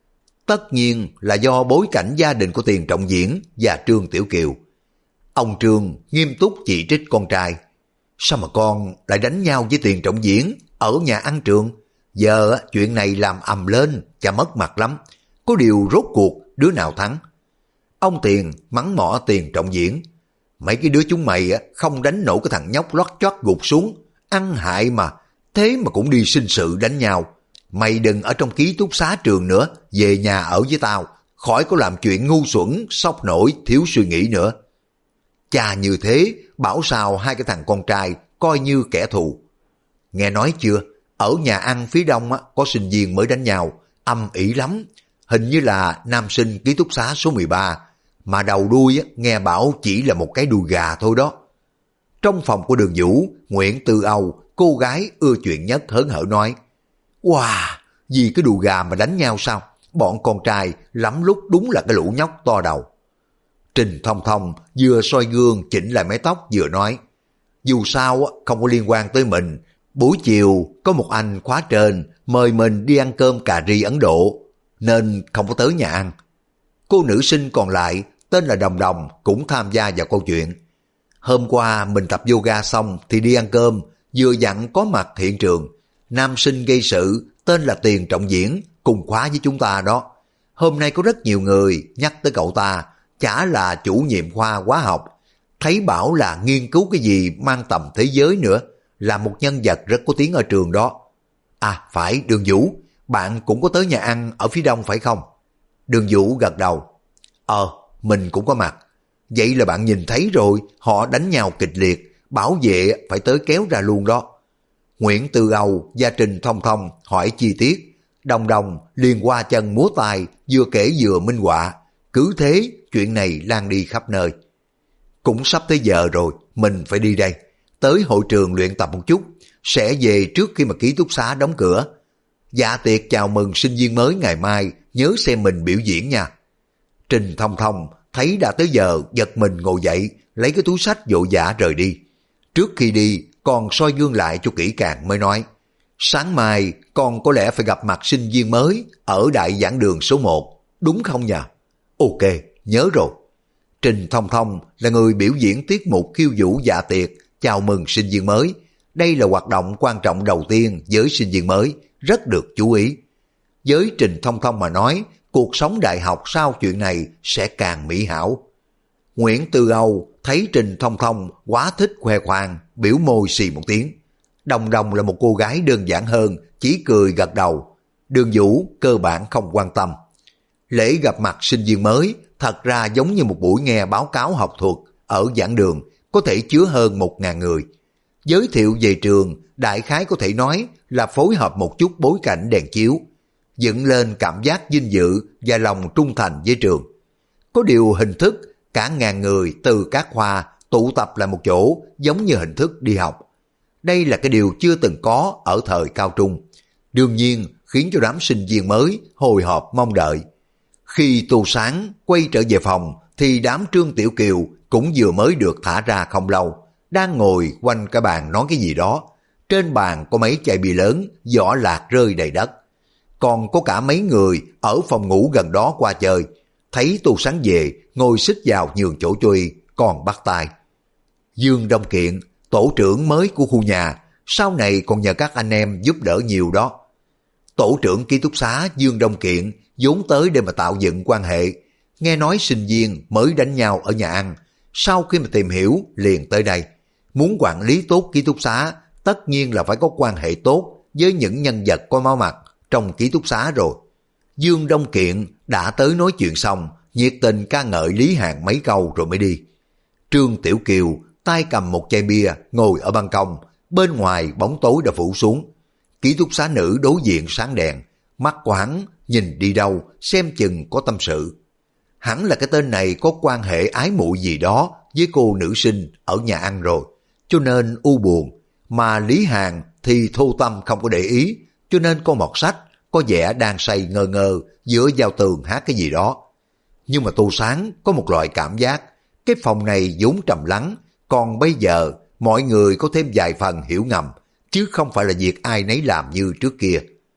A: Tất nhiên là do bối cảnh gia đình của Tiền Trọng Diễn và Trương Tiểu Kiều. Ông Trương nghiêm túc chỉ trích con trai: sao mà con lại đánh nhau với Tiền Trọng Diễn ở nhà ăn trường? Giờ chuyện này làm ầm lên, chả mất mặt lắm. Có điều rốt cuộc đứa nào thắng? Ông Tiền mắng mỏ Tiền Trọng Diễn: mấy cái đứa chúng mày không đánh nổi cái thằng nhóc lót chót gục xuống, ăn hại mà, thế mà cũng đi sinh sự đánh nhau. Mày đừng ở trong ký túc xá trường nữa, về nhà ở với tao, khỏi có làm chuyện ngu xuẩn, sốc nổi, thiếu suy nghĩ nữa. Cha như thế, bảo sao hai cái thằng con trai coi như kẻ thù. Nghe nói chưa, ở nhà ăn phía đông có sinh viên mới đánh nhau, âm ỉ lắm. Hình như là nam sinh ký túc xá số 13, mà đầu đuôi nghe bảo chỉ là một cái đùi gà thôi đó. Trong phòng của Đường Vũ, Nguyễn Tư Âu, cô gái ưa chuyện nhất hớn hở nói: wow, vì cái đùi gà mà đánh nhau sao? Bọn con trai lắm lúc đúng là cái lũ nhóc to đầu. Trình Thông Thông vừa soi gương chỉnh lại mái tóc vừa nói: dù sao không có liên quan tới mình. Buổi chiều có một anh khóa trên mời mình đi ăn cơm cà ri Ấn Độ, nên không có tới nhà ăn. Cô nữ sinh còn lại tên là Đồng Đồng cũng tham gia vào câu chuyện. Hôm qua mình tập yoga xong thì đi ăn cơm, vừa dặn có mặt hiện trường. Nam sinh gây sự tên là Tiền Trọng Diễn cùng khóa với chúng ta đó. Hôm nay có rất nhiều người nhắc tới cậu ta, chả là chủ nhiệm khoa hóa học, thấy bảo là nghiên cứu cái gì mang tầm thế giới nữa, là một nhân vật rất có tiếng ở trường đó. À phải, Đường Vũ, bạn cũng có tới nhà ăn ở phía đông phải không? Đường Vũ gật đầu. Mình cũng có mặt. Vậy là bạn nhìn thấy rồi, họ đánh nhau kịch liệt, bảo vệ phải tới kéo ra luôn đó. Nguyễn Tư Âu và Trình Thông Thông hỏi chi tiết, Đồng Đồng liền qua chân múa tay, vừa kể vừa minh họa. Cứ thế chuyện này lan đi khắp nơi. Cũng sắp tới giờ rồi, mình phải đi đây. Tới hội trường luyện tập một chút, sẽ về trước khi mà ký túc xá đóng cửa. Dạ tiệc chào mừng sinh viên mới ngày mai, nhớ xem mình biểu diễn nha. Trình Thông Thông thấy đã tới giờ, giật mình ngồi dậy, lấy cái túi sách vội vã rời đi. Trước khi đi, còn soi gương lại cho kỹ càng mới nói: Sáng mai con có lẽ phải gặp mặt sinh viên mới ở đại giảng đường số 1, đúng không nhỉ? Ok, nhớ rồi. Trình Thông Thông là người biểu diễn tiết mục khiêu vũ dạ tiệc chào mừng sinh viên mới. Đây là hoạt động quan trọng đầu tiên với sinh viên mới, rất được chú ý. Với Trình Thông Thông mà nói, cuộc sống đại học sau chuyện này sẽ càng mỹ hảo. Nguyễn Tư Âu thấy Trình Thông Thông quá thích khoe khoang, biểu môi xì một tiếng. Đồng Đồng là một cô gái đơn giản hơn, chỉ cười gật đầu. Đường Vũ cơ bản không quan tâm. Lễ gặp mặt sinh viên mới thật ra giống như một buổi nghe báo cáo học thuật ở giảng đường, có thể chứa hơn 1.000 người. Giới thiệu về trường, đại khái có thể nói là phối hợp một chút bối cảnh đèn chiếu, dựng lên cảm giác vinh dự và lòng trung thành với trường. Có điều hình thức, cả ngàn người từ các khoa tụ tập lại một chỗ giống như hình thức đi học. Đây là cái điều chưa từng có ở thời cao trung. Đương nhiên khiến cho đám sinh viên mới hồi hộp mong đợi. Khi Tô Sáng quay trở về phòng thì đám Trương Tiểu Kiều cũng vừa mới được thả ra không lâu, đang ngồi quanh cái bàn nói cái gì đó. Trên bàn có mấy chai bia lớn, vỏ lạc rơi đầy đất. Còn có cả mấy người ở phòng ngủ gần đó qua chơi. Thấy Tô Sáng về, ngồi xích vào nhường chỗ cho y, còn bắt tay. Dương Đông Kiện, tổ trưởng mới của khu nhà, sau này còn nhờ các anh em giúp đỡ nhiều đó. Tổ trưởng ký túc xá Dương Đông Kiện vốn tới để mà tạo dựng quan hệ. Nghe nói sinh viên mới đánh nhau ở nhà ăn, sau khi mà tìm hiểu liền tới đây. Muốn quản lý tốt ký túc xá, tất nhiên là phải có quan hệ tốt với những nhân vật có máu mặt trong ký túc xá rồi. Dương Đông Kiện đã tới nói chuyện xong, nhiệt tình ca ngợi Lý Hàn mấy câu rồi mới đi. Trương Tiểu Kiều tay cầm một chai bia ngồi ở ban công, bên ngoài bóng tối đã phủ xuống. Ký túc xá nữ đối diện sáng đèn, mắt của hắn nhìn đi đâu xem chừng có tâm sự. Hẳn là cái tên này có quan hệ ái muội gì đó với cô nữ sinh ở nhà ăn rồi, cho nên u buồn. Mà Lý Hàn thì thô tâm không có để ý, cho nên con mọt sách có vẻ đang say ngơ ngơ giữa giao tường hát cái gì đó. Nhưng mà Tô Sáng có một loại cảm giác, cái phòng này vốn trầm lắng, còn bây giờ mọi người có thêm vài phần hiểu ngầm, chứ không phải là việc ai nấy làm như trước kia.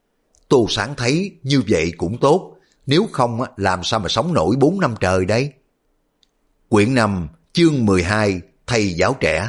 A: Tô Sáng thấy như vậy cũng tốt, nếu không làm sao mà sống nổi 4 năm trời đây. Quyển 5, chương 12, thầy giáo trẻ.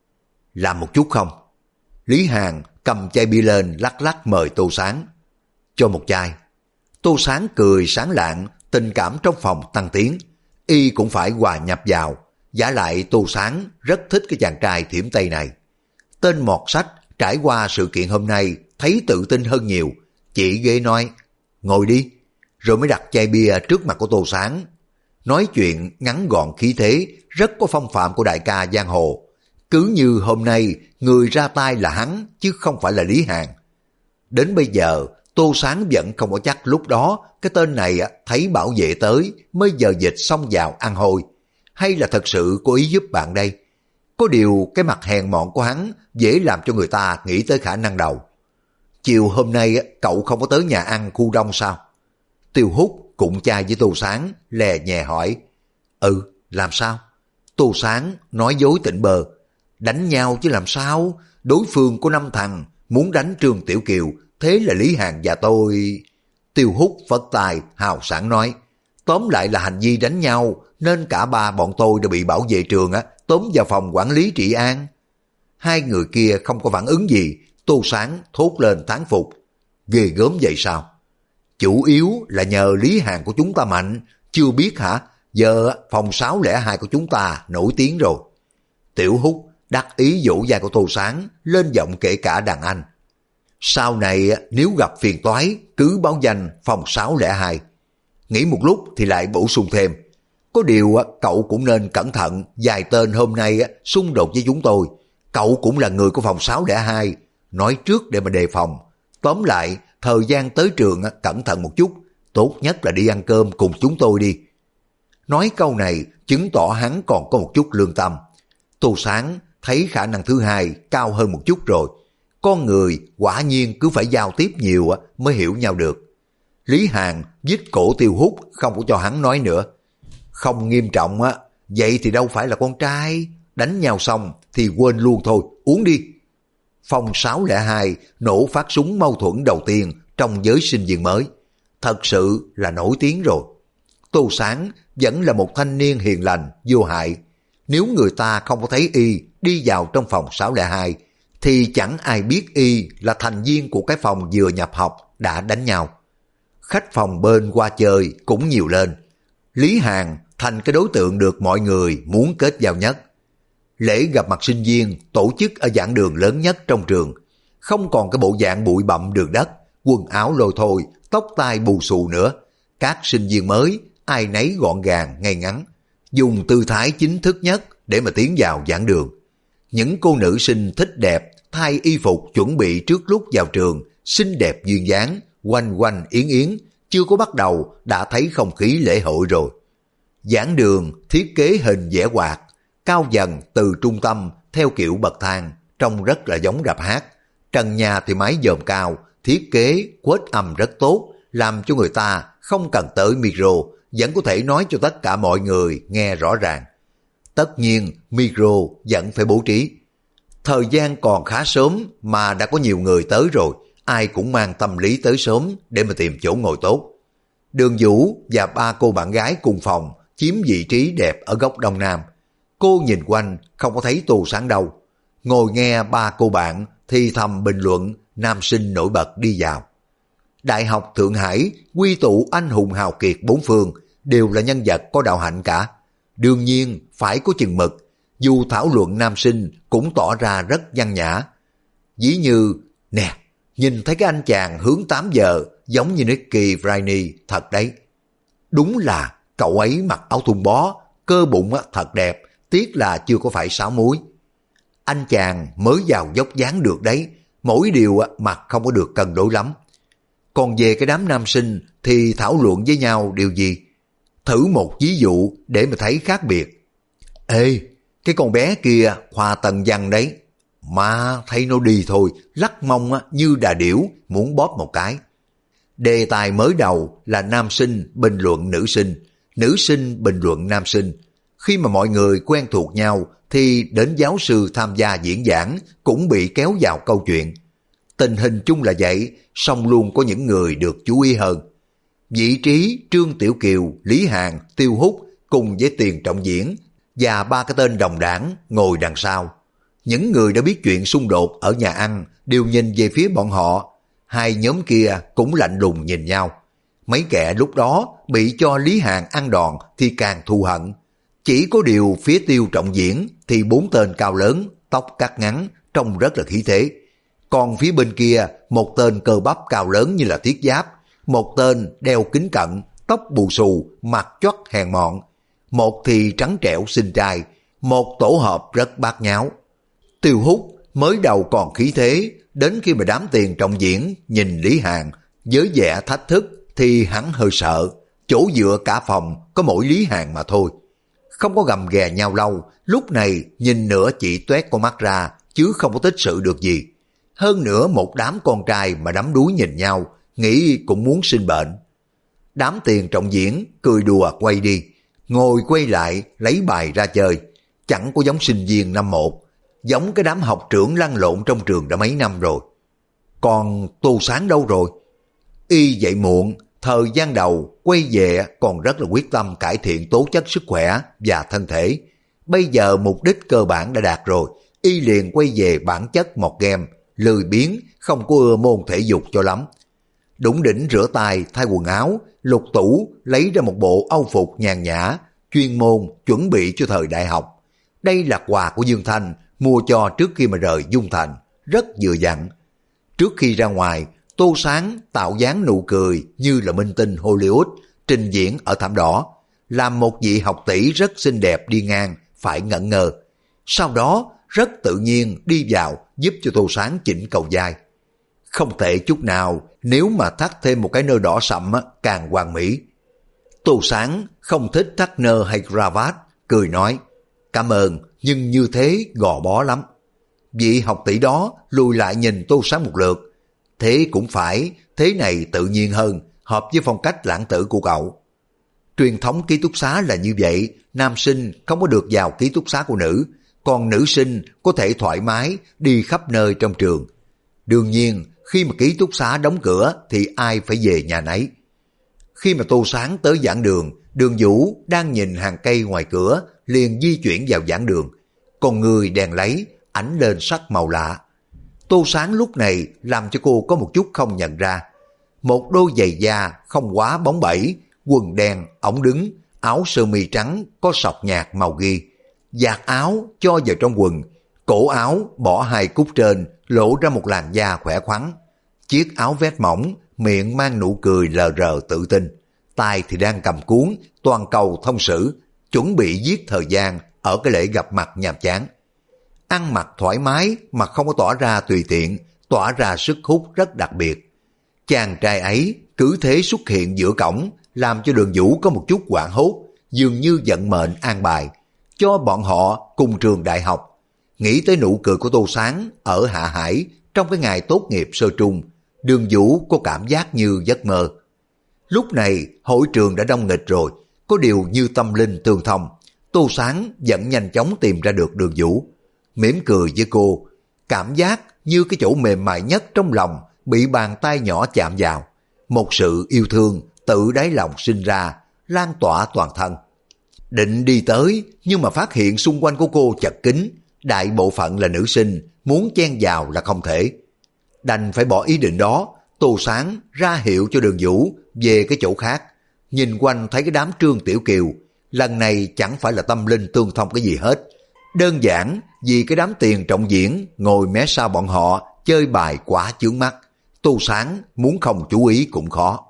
A: Làm một chút không? Lý Hàn cầm chai bia lên lắc lắc mời Tô Sáng. Cho một chai. Tô Sáng cười sáng lạng, tình cảm trong phòng tăng tiến. Y cũng phải hòa nhập vào. Giả lại Tô Sáng rất thích cái chàng trai thiểm Tây này. Tên mọt sách trải qua sự kiện hôm nay thấy tự tin hơn nhiều. Chỉ ghế nói, ngồi đi. Rồi mới đặt chai bia trước mặt của Tô Sáng. Nói chuyện ngắn gọn khí thế, rất có phong phạm của đại ca giang hồ. Cứ như hôm nay người ra tay là hắn chứ không phải là Lý Hàn. Đến bây giờ Tô Sáng vẫn không có chắc lúc đó cái tên này thấy bảo vệ tới mới giờ dịch xông vào ăn hôi, hay là thật sự có ý giúp bạn đây. Có điều cái mặt hèn mọn của hắn dễ làm cho người ta nghĩ tới khả năng đầu. Chiều hôm nay cậu không có tới nhà ăn khu đông sao? Tiêu Hút cũng chai với Tô Sáng lè nhẹ hỏi. Ừ, làm sao? Tô Sáng nói dối tỉnh bơ. Đánh nhau chứ làm sao? Đối phương có 5 thằng muốn đánh Trương Tiểu Kiều, thế là Lý Hàn và tôi... Tiêu Hút phất tài hào sảng nói. Tóm lại là hành vi đánh nhau, nên cả ba bọn tôi đã bị bảo vệ trường tóm vào phòng quản lý trị an. Hai người kia không có phản ứng gì. Tô Sáng thốt lên thán phục. Ghê gớm vậy sao? Chủ yếu là nhờ Lý Hàn của chúng ta mạnh, chưa biết hả? Giờ phòng 602 của chúng ta nổi tiếng rồi. Tiểu Hút đắc ý dỗ dai của Tô Sáng lên giọng kể cả đàn anh. Sau này nếu gặp phiền toái cứ báo danh phòng 602. Nghĩ một lúc thì lại bổ sung thêm. Có điều cậu cũng nên cẩn thận, vài tên hôm nay xung đột với chúng tôi. Cậu cũng là người của phòng 602, nói trước để mà đề phòng. Tóm lại, thời gian tới trường cẩn thận một chút, tốt nhất là đi ăn cơm cùng chúng tôi đi. Nói câu này chứng tỏ hắn còn có một chút lương tâm. Tô Sáng thấy khả năng thứ hai cao hơn một chút rồi. Con người quả nhiên cứ phải giao tiếp nhiều mới hiểu nhau được. Lý Hàn giết cổ Tiêu Hút không có cho hắn nói nữa. Không nghiêm trọng vậy thì đâu phải là con trai. Đánh nhau xong thì quên luôn thôi, uống đi. phòng 602 nổ phát súng mâu thuẫn đầu tiên trong giới sinh viên mới. Thật sự là nổi tiếng rồi. Tô Sáng vẫn là một thanh niên hiền lành, vô hại. Nếu người ta không có thấy y đi vào trong phòng 602 thì chẳng ai biết y là thành viên của cái phòng vừa nhập học đã đánh nhau. Khách phòng bên qua chơi cũng nhiều lên. Lý Hàn thành cái đối tượng được mọi người muốn kết giao nhất. Lễ gặp mặt sinh viên tổ chức ở giảng đường lớn nhất trong trường. Không còn cái bộ dạng bụi bặm đường đất, quần áo lôi thôi, tóc tai bù xù nữa. Các sinh viên mới ai nấy gọn gàng ngay ngắn, dùng tư thái chính thức nhất để mà tiến vào giảng đường. Những cô nữ sinh thích đẹp thay y phục chuẩn bị trước lúc vào trường, xinh đẹp duyên dáng, quanh quanh yến yến, chưa có bắt đầu đã thấy không khí lễ hội rồi. Giảng đường thiết kế hình vẽ quạt, cao dần từ trung tâm theo kiểu bậc thang, trông rất là giống rạp hát. Trần nhà thì mái dòm cao, thiết kế quét âm rất tốt, làm cho người ta không cần tới micro, vẫn có thể nói cho tất cả mọi người nghe rõ ràng. Tất nhiên micro vẫn phải bố trí. Thời gian còn khá sớm mà đã có nhiều người tới rồi, ai cũng mang tâm lý tới sớm để mà tìm chỗ ngồi tốt. Đường Vũ và ba cô bạn gái cùng phòng chiếm vị trí đẹp ở góc đông nam. Cô nhìn quanh không có thấy Tô Sáng đâu. Ngồi nghe ba cô bạn thì thầm bình luận nam sinh nổi bật đi vào. Đại học Thượng Hải quy tụ anh hùng hào kiệt bốn phương, đều là nhân vật có đạo hạnh cả. Đương nhiên phải có chừng mực, dù thảo luận nam sinh cũng tỏ ra rất văn nhã. Ví như, nè, nhìn thấy cái anh chàng hướng 8 giờ giống như Nicky Briney thật đấy. Đúng là cậu ấy mặc áo thun bó, cơ bụng thật đẹp, tiếc là chưa có phải 6 múi. Anh chàng mới vào dốc dáng được đấy, mỗi điều mặt không có được cân đối lắm. Còn về cái đám nam sinh thì thảo luận với nhau điều gì? Thử một ví dụ để mà thấy khác biệt. Ê, cái con bé kia Hoa Tần Văn đấy, mà thấy nó đi thôi, lắc mông như đà điểu, muốn bóp một cái. Đề tài mới đầu là nam sinh bình luận nữ sinh bình luận nam sinh. Khi mà mọi người quen thuộc nhau thì đến giáo sư tham gia diễn giảng cũng bị kéo vào câu chuyện. Tình hình chung là vậy, song luôn có những người được chú ý hơn. Vị trí Trương Tiểu Kiều, Lý Hàn, Tiêu Húc cùng với Tiền Trọng Diễn và ba cái tên đồng đảng ngồi đằng sau. Những người đã biết chuyện xung đột ở nhà ăn đều nhìn về phía bọn họ. Hai nhóm kia cũng lạnh lùng nhìn nhau. Mấy kẻ lúc đó bị cho Lý Hàn ăn đòn thì càng thù hận. Chỉ có điều phía Tiêu Trọng Diễn thì 4 tên cao lớn, tóc cắt ngắn, trông rất là khí thế. Còn phía bên kia, một tên cơ bắp cao lớn như là thiết giáp, một tên đeo kính cận, tóc bù xù, mặt choắt hèn mọn. Một thì trắng trẻo xinh trai, một tổ hợp rất bát nháo. Tiêu Húc mới đầu còn khí thế, đến khi mà đám Tiền Trọng Diễn nhìn Lý Hàn với vẻ thách thức thì hắn hơi sợ. Chỗ dựa cả phòng có mỗi Lý Hàn mà thôi. Không có gầm ghè nhau lâu, lúc này nhìn nữa chỉ toét con mắt ra, chứ không có tích sự được gì. Hơn nữa một đám con trai mà đắm đuối nhìn nhau, nghĩ cũng muốn sinh bệnh. Đám Tiền Trọng Diễn cười đùa quay đi, ngồi quay lại lấy bài ra chơi. Chẳng có giống sinh viên năm 1, giống cái đám học trưởng lăn lộn trong trường đã mấy năm rồi. Còn Tô Sáng đâu rồi? Y dậy muộn, thời gian đầu quay về còn rất là quyết tâm cải thiện tố chất sức khỏe và thân thể. Bây giờ mục đích cơ bản đã đạt rồi, Y liền quay về bản chất một game, lười biếng, không có ưa môn thể dục cho lắm. Đủng đỉnh rửa tay, thay quần áo, lục tủ lấy ra một bộ âu phục nhàn nhã, chuyên môn chuẩn bị cho thời đại học. Đây là quà của Dương Thanh mua cho trước khi mà rời Dung Thành, rất vừa dặn. Trước khi ra ngoài, Tô Sáng tạo dáng nụ cười như là minh tinh Hollywood trình diễn ở thảm đỏ, làm một vị học tỷ rất xinh đẹp đi ngang phải ngẩn ngơ. Sau đó rất tự nhiên đi vào giúp cho Tô Sáng chỉnh cầu vai. Không tệ chút nào, nếu mà thắt thêm một cái nơ đỏ sậm càng hoàn mỹ. Tô Sáng không thích thắt nơ hay cravat, cười nói, cảm ơn, nhưng như thế gò bó lắm. Vị học tỷ đó lùi lại nhìn Tô Sáng một lượt. Thế cũng phải, thế này tự nhiên hơn, hợp với phong cách lãng tử của cậu. Truyền thống ký túc xá là như vậy, nam sinh không có được vào ký túc xá của nữ. còn nữ sinh có thể thoải mái đi khắp nơi trong trường. Đương nhiên, khi mà ký túc xá đóng cửa thì ai phải về nhà nấy. Khi mà Tô Sáng tới giảng đường, Đường Vũ đang nhìn hàng cây ngoài cửa, liền di chuyển vào giảng đường. Con người đèn lấy, ánh lên sắc màu lạ. Tô Sáng lúc này làm cho cô có một chút không nhận ra. Một đôi giày da không quá bóng bẩy, quần đen, ống đứng, áo sơ mi trắng có sọc nhạt màu ghi. Vạt áo cho vào trong quần, cổ áo bỏ hai cúc trên, lộ ra một làn da khỏe khoắn. Chiếc áo vest mỏng, miệng mang nụ cười lờ rờ tự tin. Tay thì đang cầm cuốn Toàn cầu thông sử, chuẩn bị giết thời gian ở cái lễ gặp mặt nhàm chán. Ăn mặc thoải mái mà không có tỏ ra tùy tiện, tỏa ra sức hút rất đặc biệt. Chàng trai ấy cứ thế xuất hiện giữa cổng, làm cho Đường Vũ có một chút hoảng hốt, dường như vận mệnh an bài cho bọn họ cùng trường đại học. Nghĩ tới nụ cười của Tô Sáng ở Hạ Hải trong cái ngày tốt nghiệp sơ trung, Đường Vũ có cảm giác như giấc mơ. Lúc này hội trường đã đông nghịch rồi, có điều như tâm linh tương thông, Tô Sáng vẫn nhanh chóng tìm ra được Đường Vũ. Mỉm cười với cô, cảm giác như cái chỗ mềm mại nhất trong lòng bị bàn tay nhỏ chạm vào. Một sự yêu thương tự đáy lòng sinh ra, lan tỏa toàn thân. Định đi tới nhưng mà phát hiện xung quanh của cô chật kín, đại bộ phận là nữ sinh, muốn chen vào là không thể. Đành phải bỏ ý định đó, Tô Sáng ra hiệu cho Đường Vũ về cái chỗ khác. Nhìn quanh thấy cái đám Trương Tiểu Kiều, lần này chẳng phải là tâm linh tương thông cái gì hết. Đơn giản vì cái đám tiền trọng diễn ngồi mé sau bọn họ chơi bài quá chướng mắt. Tô Sáng muốn không chú ý cũng khó.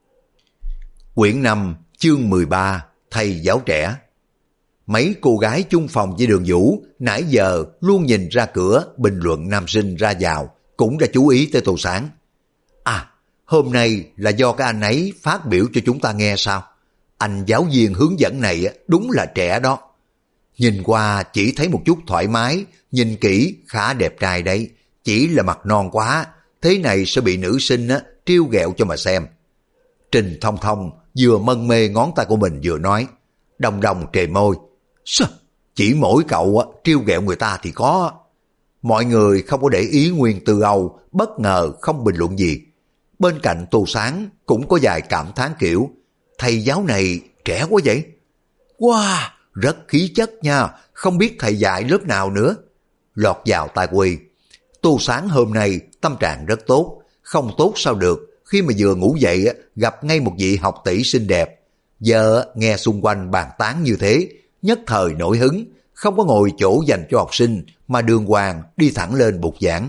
A: Quyển 5 chương 13 Thầy giáo trẻ. Mấy cô gái chung phòng với Đường Vũ nãy giờ luôn nhìn ra cửa bình luận nam sinh ra vào, cũng đã chú ý tới Tô Sáng. À, hôm nay là do cái anh ấy phát biểu cho chúng ta nghe sao? Anh giáo viên hướng dẫn này đúng là trẻ đó. Nhìn qua chỉ thấy một chút thoải mái, nhìn kỹ khá đẹp trai đấy, chỉ là mặt non quá, thế này sẽ bị nữ sinh trêu ghẹo cho mà xem. Trình Thông Thông vừa mân mê ngón tay của mình vừa nói, đồng đồng trề môi. Sao? Chỉ mỗi cậu trêu ghẹo người ta thì có. Mọi người không có để ý Nguyên Tư Âu, bất ngờ không bình luận gì. Bên cạnh Tô Sáng cũng có vài cảm thán kiểu, thầy giáo này trẻ quá vậy. Wow, rất khí chất nha, không biết thầy dạy lớp nào nữa. Lọt vào tai Quy. Tô Sáng hôm nay tâm trạng rất tốt, không tốt sao được khi mà vừa ngủ dậy gặp ngay một vị học tỷ xinh đẹp. Giờ nghe xung quanh bàn tán như thế, nhất thời nổi hứng, không có ngồi chỗ dành cho học sinh mà đường hoàng đi thẳng lên bục giảng.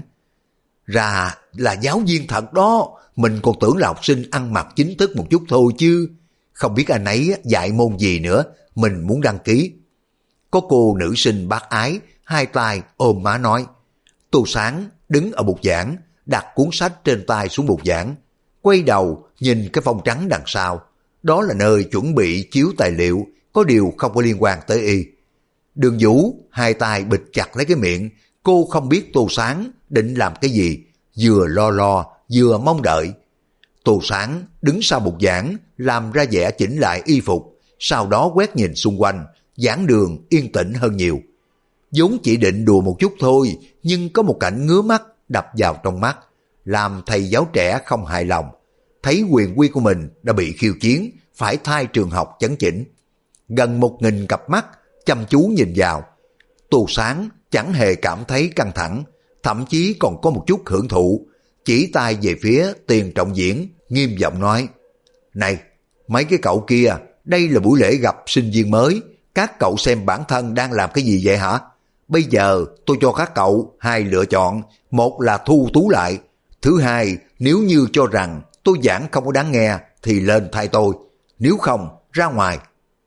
A: Ra là giáo viên thật đó, mình còn tưởng là học sinh ăn mặc chính thức một chút thôi chứ. Không biết anh ấy dạy môn gì nữa, mình muốn đăng ký. Có cô nữ sinh bác ái, hai tay ôm má nói. Tô Sáng đứng ở bục giảng, đặt cuốn sách trên tay xuống bục giảng, quay đầu nhìn cái phông trắng đằng sau. Đó là nơi chuẩn bị chiếu tài liệu, có điều không có liên quan tới y. Đường Vũ hai tay bịt chặt lấy cái miệng, cô không biết Tô Sáng định làm cái gì, vừa lo vừa mong đợi. Tô Sáng đứng sau bục giảng, làm ra vẻ chỉnh lại y phục, sau đó quét nhìn xung quanh, giảng đường yên tĩnh hơn nhiều. Vốn chỉ định đùa một chút thôi, nhưng có một cảnh ngứa mắt đập vào trong mắt, làm thầy giáo trẻ không hài lòng. Thấy quyền uy của mình đã bị khiêu chiến, phải thay trường học chấn chỉnh. Gần 1000 cặp mắt chăm chú nhìn vào. Tô Sáng chẳng hề cảm thấy căng thẳng, thậm chí còn có một chút hưởng thụ, chỉ tay về phía Tiền Trọng Diễn, nghiêm giọng nói, này, mấy cái cậu kia, đây là buổi lễ gặp sinh viên mới, các cậu xem bản thân đang làm cái gì vậy hả? Bây giờ tôi cho các cậu hai lựa chọn, một là thu tú lại, thứ hai, nếu như cho rằng tôi giảng không có đáng nghe thì lên thay tôi, nếu không ra ngoài.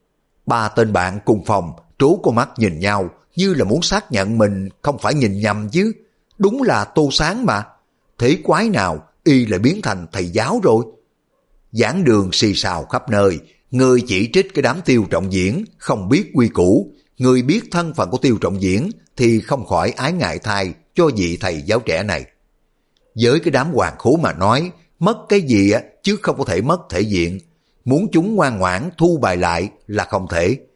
A: Ba tên bạn cùng phòng trố con mắt nhìn nhau như là muốn xác nhận mình không phải nhìn nhầm chứ. Đúng là Tô Sáng mà. Thế quái nào y lại biến thành thầy giáo rồi. Giảng đường xì xào khắp nơi, người chỉ trích cái đám Tiêu Trọng Diễn không biết quy củ, người biết thân phận của Tiêu Trọng Diễn thì không khỏi ái ngại thay cho vị thầy giáo trẻ này. Với cái đám hoàng khố mà nói, mất cái gì chứ không có thể mất thể diện. Muốn chúng ngoan ngoãn thu bài lại là không thể.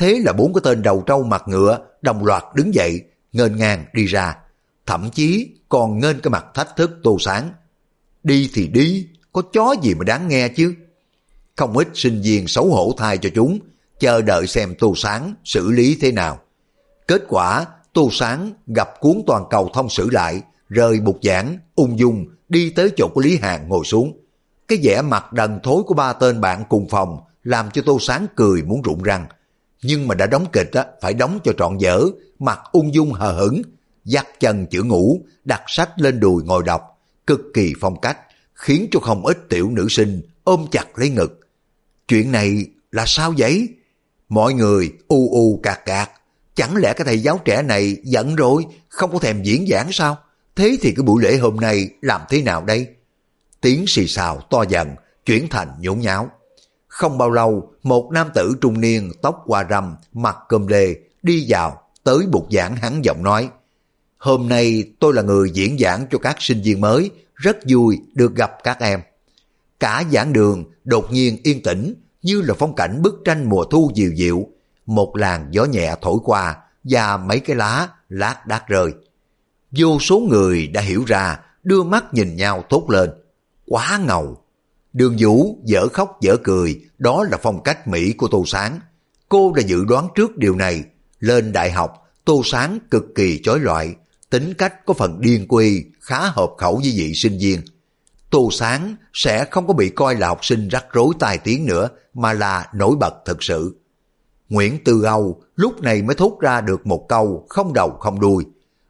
A: Thế là 4 cái tên đầu trâu mặt ngựa đồng loạt đứng dậy, nghênh ngang đi ra, thậm chí còn nghênh cái mặt thách thức Tô Sáng. Đi thì đi, có chó gì mà đáng nghe chứ. Không ít sinh viên xấu hổ thay cho chúng, chờ đợi xem Tô Sáng xử lý thế nào. Kết quả Tô Sáng gặp cuốn toàn cầu thông sử lại, rời bục giảng, ung dung đi tới chỗ của Lý Hàn ngồi xuống. Cái vẻ mặt đần thối của 3 tên bạn cùng phòng làm cho Tô Sáng cười muốn rụng răng. Nhưng mà đã đóng kịch á, phải đóng cho trọn dở, mặt ung dung hờ hững, dắt chân chữ ngủ, đặt sách lên đùi ngồi đọc, cực kỳ phong cách, khiến cho không ít tiểu nữ sinh ôm chặt lấy ngực. Chuyện này là sao vậy? Mọi người u u cạc cạc, chẳng lẽ cái thầy giáo trẻ này giận rồi, không có thèm diễn giảng sao? Thế thì cái buổi lễ hôm nay làm thế nào đây? Tiếng xì xào to dần, chuyển thành nhốn nháo. Không bao lâu, một nam tử trung niên tóc hoa râm, mặt cơm lê, đi vào, tới bục giảng hắn giọng nói. Hôm nay tôi là người diễn giảng cho các sinh viên mới, rất vui được gặp các em. Cả giảng đường đột nhiên yên tĩnh, như là phong cảnh bức tranh mùa thu dịu dịu. Một làn gió nhẹ thổi qua và mấy cái lá lác đác rơi. Vô số người đã hiểu ra, đưa mắt nhìn nhau thốt lên. Quá ngầu! Đường Vũ dở khóc dở cười, đó là phong cách Mỹ của Tô Sáng. Cô đã dự đoán trước điều này. Lên đại học, Tô Sáng cực kỳ chói lọi, tính cách có phần điên quy, khá hợp khẩu với vị sinh viên. Tô Sáng sẽ không có bị coi là học sinh rắc rối tai tiếng nữa, mà là nổi bật thực sự. Nguyễn Tư Âu lúc này mới thốt ra được một câu không đầu không đuôi.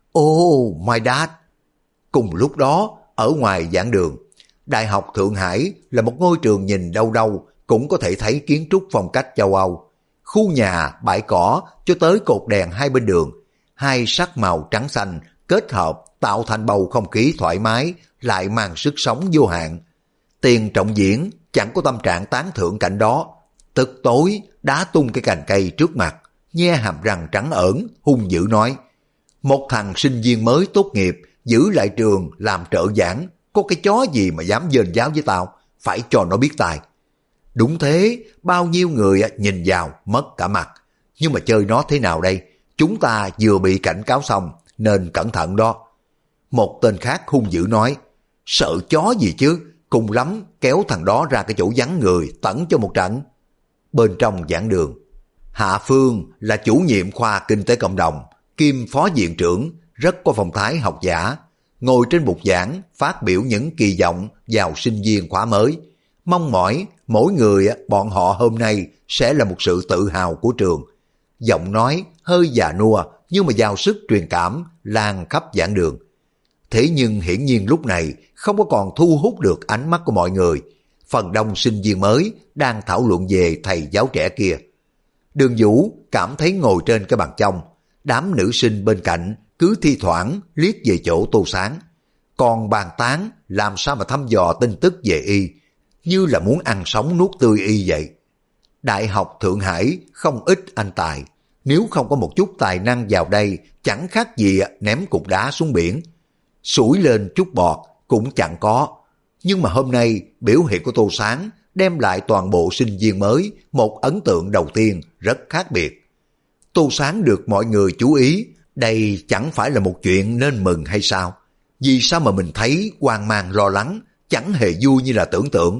A: Oh my dad! Cùng lúc đó, ở ngoài giảng đường, Đại học Thượng Hải là một ngôi trường nhìn đâu đâu cũng có thể thấy kiến trúc phong cách châu Âu. Khu nhà, bãi cỏ cho tới cột đèn hai bên đường, hai sắc màu trắng xanh kết hợp tạo thành bầu không khí thoải mái, lại mang sức sống vô hạn. Tiền Trọng Diễn chẳng có tâm trạng tán thưởng cảnh đó, tức tối đá tung cái cành cây trước mặt, nhe hàm răng trắng ởn, hung dữ nói: một thằng sinh viên mới tốt nghiệp giữ lại trường làm trợ giảng, có cái chó gì mà dám dền giáo với tao, phải cho nó biết tài. Đúng thế, bao nhiêu người nhìn vào mất cả mặt, nhưng mà chơi nó thế nào đây? Chúng ta vừa bị cảnh cáo xong nên cẩn thận đó. Một tên khác hung dữ nói: sợ chó gì chứ, cùng lắm kéo thằng đó ra cái chỗ vắng người tẩn cho một trận. Bên trong giảng đường, Hạ Phương là chủ nhiệm khoa kinh tế cộng đồng, kiêm phó viện trưởng, rất có phong thái học giả, ngồi trên bục giảng phát biểu những kỳ vọng vào sinh viên khóa mới, mong mỏi mỗi người bọn họ hôm nay sẽ là một sự tự hào của trường. Giọng nói hơi già nua nhưng mà giàu sức truyền cảm lan khắp giảng đường. Thế nhưng hiển nhiên lúc này không có còn thu hút được ánh mắt của mọi người. Phần đông sinh viên mới đang thảo luận về thầy giáo trẻ kia. Đường Vũ cảm thấy ngồi trên cái bàn trong, đám nữ sinh bên cạnh cứ thi thoảng liếc về chỗ Tô Sáng. Còn bàn tán làm sao mà thăm dò tin tức về y, như là muốn ăn sống nuốt tươi y vậy. Đại học Thượng Hải không ít anh tài, nếu không có một chút tài năng vào đây chẳng khác gì ném cục đá xuống biển. Sủi lên chút bọt cũng chẳng có. Nhưng mà hôm nay biểu hiện của Tô Sáng đem lại toàn bộ sinh viên mới một ấn tượng đầu tiên rất khác biệt. Tô Sáng được mọi người chú ý, đây chẳng phải là một chuyện nên mừng hay sao? Vì sao mà mình thấy hoang mang lo lắng, chẳng hề vui như là tưởng tượng.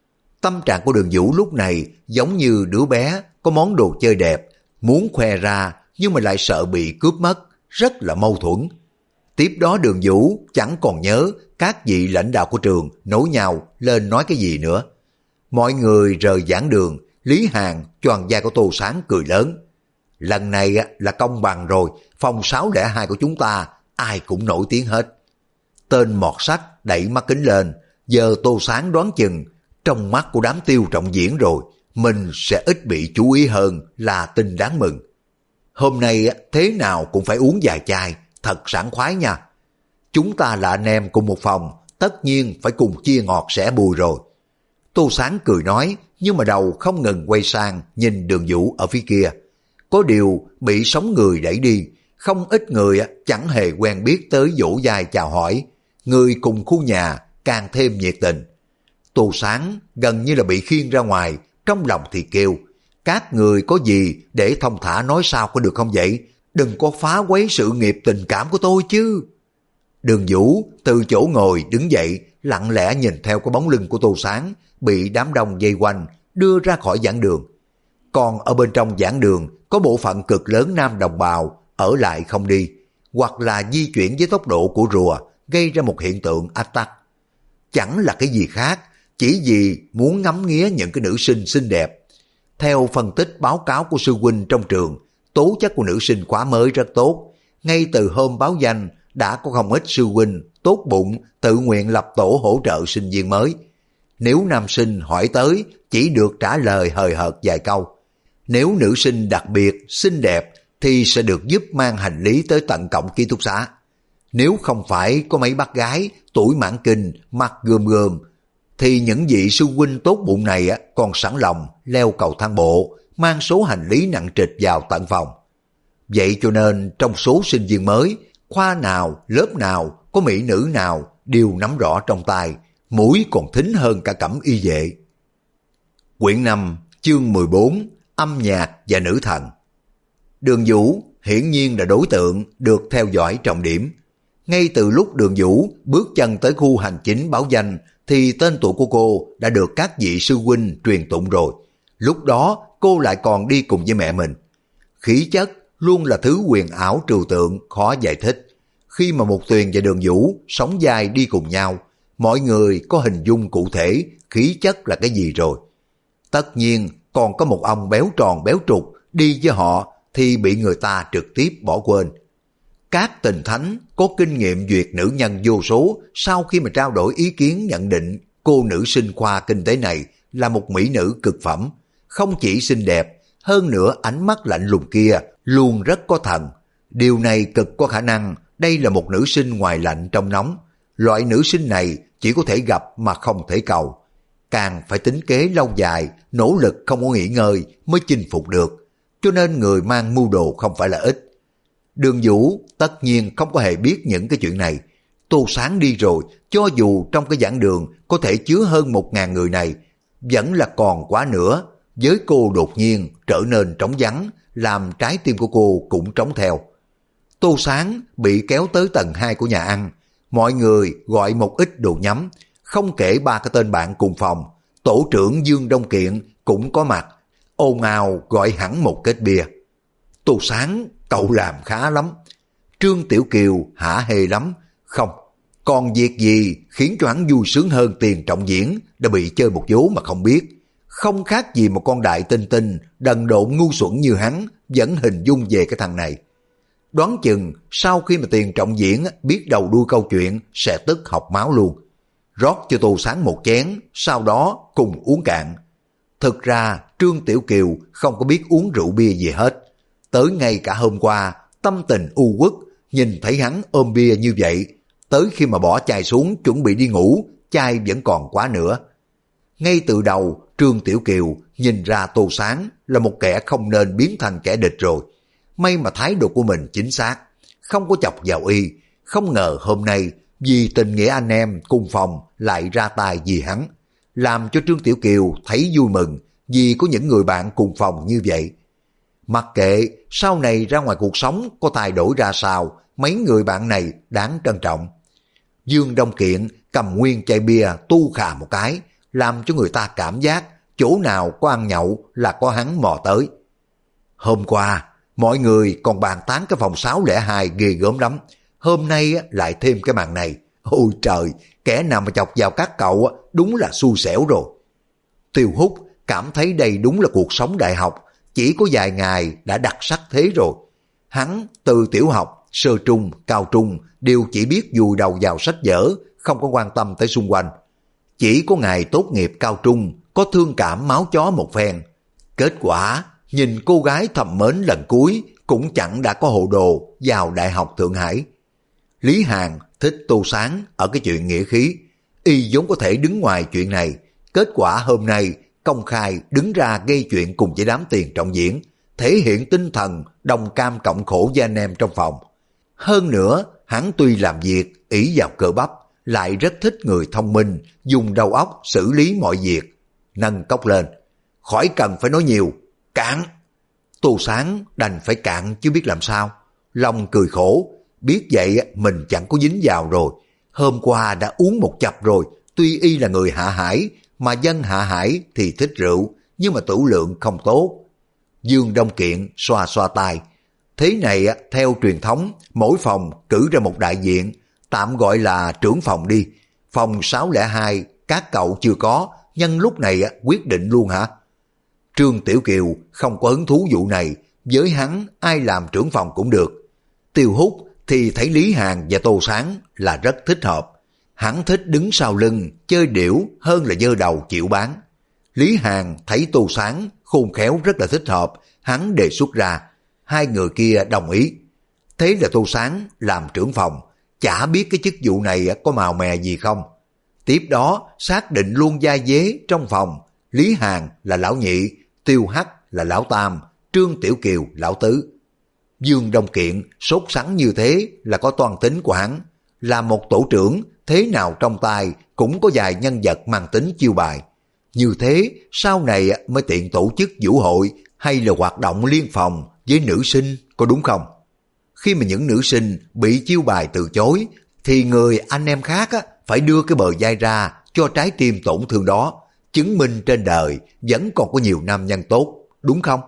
A: Tâm trạng của Đường Vũ lúc này giống như đứa bé có món đồ chơi đẹp, muốn khoe ra nhưng mà lại sợ bị cướp mất, rất là mâu thuẫn. Tiếp đó Đường Vũ chẳng còn nhớ các vị lãnh đạo của trường nối nhau lên nói cái gì nữa. Mọi người rời giảng đường, Lý Hàn choàng vai của Tô Sáng cười lớn. Lần này là công bằng rồi, phòng 602 của chúng ta ai cũng nổi tiếng hết. Tên mọt sách đẩy mắt kính lên, giờ Tô Sáng đoán chừng trong mắt của đám Tiêu Trọng Diễn rồi, mình sẽ ít bị chú ý hơn là tin đáng mừng. Hôm nay thế nào cũng phải uống vài chai, thật sảng khoái nha. Chúng ta là anh em cùng một phòng, tất nhiên phải cùng chia ngọt sẻ bùi rồi. Tô Sáng cười nói, nhưng mà đầu không ngừng quay sang nhìn Đường Vũ ở phía kia. Có điều bị sóng người đẩy đi, không ít người chẳng hề quen biết tới vỗ vai chào hỏi, người cùng khu nhà càng thêm nhiệt tình. Tô Sáng gần như là bị khiêng ra ngoài, trong lòng thì kêu, Các người có gì để thông thả nói sao có được không vậy? Đừng có phá quấy sự nghiệp tình cảm của tôi chứ. Đường Vũ từ chỗ ngồi đứng dậy, lặng lẽ nhìn theo cái bóng lưng của Tô Sáng bị đám đông vây quanh đưa ra khỏi giảng đường. Còn ở bên trong giảng đường có bộ phận cực lớn nam đồng bào ở lại không đi, hoặc là di chuyển với tốc độ của rùa, gây ra một hiện tượng ách tắc. Chẳng là cái gì khác, chỉ vì muốn ngắm nghía những cái nữ sinh xinh đẹp. Theo phân tích báo cáo của sư huynh trong trường, tố chất của nữ sinh khóa mới rất tốt. Ngay từ hôm báo danh đã có không ít sư huynh tốt bụng tự nguyện lập tổ hỗ trợ sinh viên mới. Nếu nam sinh hỏi tới, chỉ được trả lời hời hợt vài câu. Nếu nữ sinh đặc biệt, xinh đẹp thì sẽ được giúp mang hành lý tới tận cổng ký túc xá. Nếu không phải có mấy bác gái, tuổi mãn kinh, mặt gườm gườm, thì những vị sư huynh tốt bụng này còn sẵn lòng leo cầu thang bộ, mang số hành lý nặng trịch vào tận phòng. Vậy cho nên trong số sinh viên mới, khoa nào, lớp nào, có mỹ nữ nào đều nắm rõ trong tay, mũi còn thính hơn cả cẩm y vệ. Quyển 5, chương 14, âm nhạc và nữ thần. Đường Vũ hiển nhiên là đối tượng được theo dõi trọng điểm. Ngay từ lúc Đường Vũ bước chân tới khu hành chính báo danh thì tên tuổi của cô đã được các vị sư huynh truyền tụng rồi. Lúc đó cô lại còn đi cùng với mẹ mình. Khí chất luôn là thứ huyền ảo trừu tượng khó giải thích. Khi mà Mục Tuyền và Đường Vũ sống vai đi cùng nhau, mọi người có hình dung cụ thể khí chất là cái gì rồi. Tất nhiên còn có một ông béo tròn béo trục đi với họ thì bị người ta trực tiếp bỏ quên. Các tình thánh có kinh nghiệm duyệt nữ nhân vô số sau khi mà trao đổi ý kiến nhận định cô nữ sinh khoa kinh tế này là một mỹ nữ cực phẩm, không chỉ xinh đẹp, hơn nữa ánh mắt lạnh lùng kia luôn rất có thần. Điều này cực có khả năng đây là một nữ sinh ngoài lạnh trong nóng. Loại nữ sinh này chỉ có thể gặp mà không thể cầu. Càng phải tính kế lâu dài, nỗ lực không có nghỉ ngơi mới chinh phục được. Cho nên người mang mưu đồ không phải là ít. Đường Vũ tất nhiên không có hề biết những cái chuyện này. Tô Sáng đi rồi, cho dù trong cái giảng đường có thể chứa hơn 1.000 người này, vẫn là còn quá nữa. Với cô đột nhiên trở nên trống vắng, làm trái tim của cô cũng trống theo. Tô Sáng bị kéo tới tầng 2 của nhà ăn. Mọi người gọi một ít đồ nhắm, không kể ba cái tên bạn cùng phòng. Tổ trưởng Dương Đông Kiện cũng có mặt, ồn ào gọi hẳn một kết bia. Tô Sáng, cậu làm khá lắm. Trương Tiểu Kiều hả hê lắm. Không, còn việc gì khiến cho hắn vui sướng hơn tiền trọng diễn đã bị chơi một vố mà không biết. Không khác gì một con đại tinh tinh đần độn ngu xuẩn như hắn vẫn hình dung về cái thằng này. Đoán chừng sau khi mà tiền trọng diễn biết đầu đuôi câu chuyện sẽ tức học máu luôn. Rót cho Tô Sáng một chén, sau đó cùng uống cạn. Thực ra Trương Tiểu Kiều không có biết uống rượu bia gì hết. Tới ngay cả hôm qua, tâm tình u uất, nhìn thấy hắn ôm bia như vậy, tới khi mà bỏ chai xuống chuẩn bị đi ngủ, chai vẫn còn quá nữa. Ngay từ đầu, Trương Tiểu Kiều nhìn ra Tô Sáng là một kẻ không nên biến thành kẻ địch rồi. May mà thái độ của mình chính xác, không có chọc vào y. Không ngờ hôm nay vì tình nghĩa anh em cùng phòng lại ra tay vì hắn, làm cho Trương Tiểu Kiều thấy vui mừng vì có những người bạn cùng phòng như vậy. Mặc kệ sau này ra ngoài cuộc sống có thay đổi ra sao, mấy người bạn này đáng trân trọng. Dương Đông Kiện cầm nguyên chai bia tu khà một cái, làm cho người ta cảm giác chỗ nào có ăn nhậu là có hắn mò tới. Hôm qua mọi người còn bàn tán cái phòng 602 ghê gớm lắm, hôm nay lại thêm cái màn này. Ôi trời, kẻ nào mà chọc vào các cậu đúng là xui xẻo rồi. Tiêu Húc cảm thấy đây đúng là cuộc sống đại học, chỉ có vài ngày đã đặc sắc thế rồi. Hắn từ tiểu học, sơ trung, cao trung đều chỉ biết vùi đầu vào sách vở, không có quan tâm tới xung quanh. Chỉ có ngày tốt nghiệp cao trung có thương cảm máu chó một phen. Kết quả nhìn cô gái thầm mến lần cuối cũng chẳng đã có hồ đồ vào Đại học Thượng Hải. Lý Hàn thích Tô Sáng ở cái chuyện nghĩa khí, y vốn có thể đứng ngoài chuyện này. Kết quả hôm nay công khai đứng ra gây chuyện cùng với đám tiền trọng diễn, thể hiện tinh thần đồng cam cộng khổ với anh em trong phòng. Hơn nữa, hắn tuy làm việc ỷ vào cơ bắp, lại rất thích người thông minh, dùng đầu óc xử lý mọi việc. Nâng cốc lên, khỏi cần phải nói nhiều, Cạn! Tô Sáng đành phải cạn chứ biết làm sao. Long cười khổ, biết vậy mình chẳng có dính vào rồi. Hôm qua đã uống một chập rồi, tuy y là người Hạ Hải, mà dân Hạ Hải thì thích rượu, nhưng mà tửu lượng không tốt. Dương Đông Kiện xoa xoa tai. Thế này theo truyền thống, mỗi phòng cử ra một đại diện, tạm gọi là trưởng phòng đi. Phòng 602 các cậu chưa có, nhân lúc này quyết định luôn hả? Trương Tiểu Kiều không có hứng thú vụ này, với hắn ai làm trưởng phòng cũng được. Tiêu Hút thì thấy Lý Hàn và Tô Sáng là rất thích hợp. Hắn thích đứng sau lưng, chơi điểu hơn là giơ đầu chịu bán. Lý Hàn thấy Tô Sáng khôn khéo rất là thích hợp, hắn đề xuất ra. Hai người kia đồng ý. Thế là Tô Sáng làm trưởng phòng, chả biết cái chức vụ này có màu mè gì không. Tiếp đó xác định luôn vai vế trong phòng. Lý Hàn là lão nhị, Tiêu Hắc là lão tam, Trương Tiểu Kiều lão tứ. Dương Đông Kiện sốt sắng như thế là có toan tính của hắn. Là một tổ trưởng, thế nào trong tay cũng có vài nhân vật mang tính chiêu bài. Như thế sau này mới tiện tổ chức vũ hội hay là hoạt động liên phòng với nữ sinh, có đúng không? Khi mà những nữ sinh bị chiêu bài từ chối thì người anh em khác phải đưa cái bờ vai ra cho trái tim tổn thương đó, chứng minh trên đời vẫn còn có nhiều nam nhân tốt, đúng không?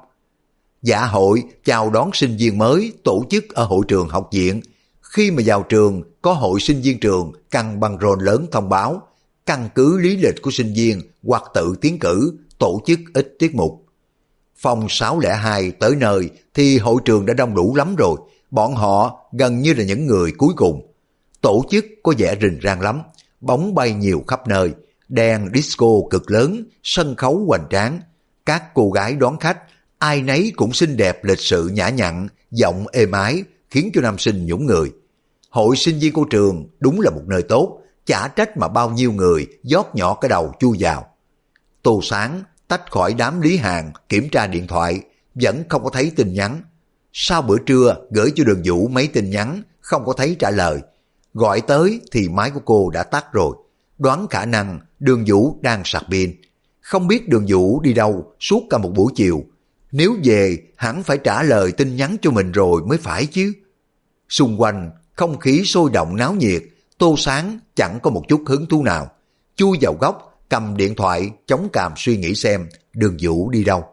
A: Dạ hội chào đón sinh viên mới tổ chức ở hội trường học viện. Khi mà vào trường, có hội sinh viên trường căng băng rôn lớn thông báo, căn cứ lý lịch của sinh viên hoặc tự tiến cử, tổ chức ít tiết mục. Phòng 602 tới nơi thì hội trường đã đông đủ lắm rồi, bọn họ gần như là những người cuối cùng. Tổ chức có vẻ rình rang lắm, bóng bay nhiều khắp nơi, đèn disco cực lớn, sân khấu hoành tráng. Các cô gái đón khách, ai nấy cũng xinh đẹp lịch sự nhã nhặn, giọng êm ái, khiến cho nam sinh nhũng người. Hội sinh viên của trường đúng là một nơi tốt, chả trách mà bao nhiêu người dót nhỏ cái đầu chui vào. Tô Sáng tách khỏi đám Lý Hàn kiểm tra điện thoại, vẫn không có thấy tin nhắn. Sau bữa trưa gửi cho Đường Vũ mấy tin nhắn, không có thấy trả lời. Gọi tới thì máy của cô đã tắt rồi, đoán khả năng Đường Vũ đang sạc pin. Không biết Đường Vũ đi đâu suốt cả một buổi chiều. Nếu về hẳn phải trả lời tin nhắn cho mình rồi mới phải chứ. Xung quanh không khí sôi động náo nhiệt, Tô Sáng chẳng có một chút hứng thú nào. Chui vào góc, cầm điện thoại chống cằm suy nghĩ xem Đường Vũ đi đâu.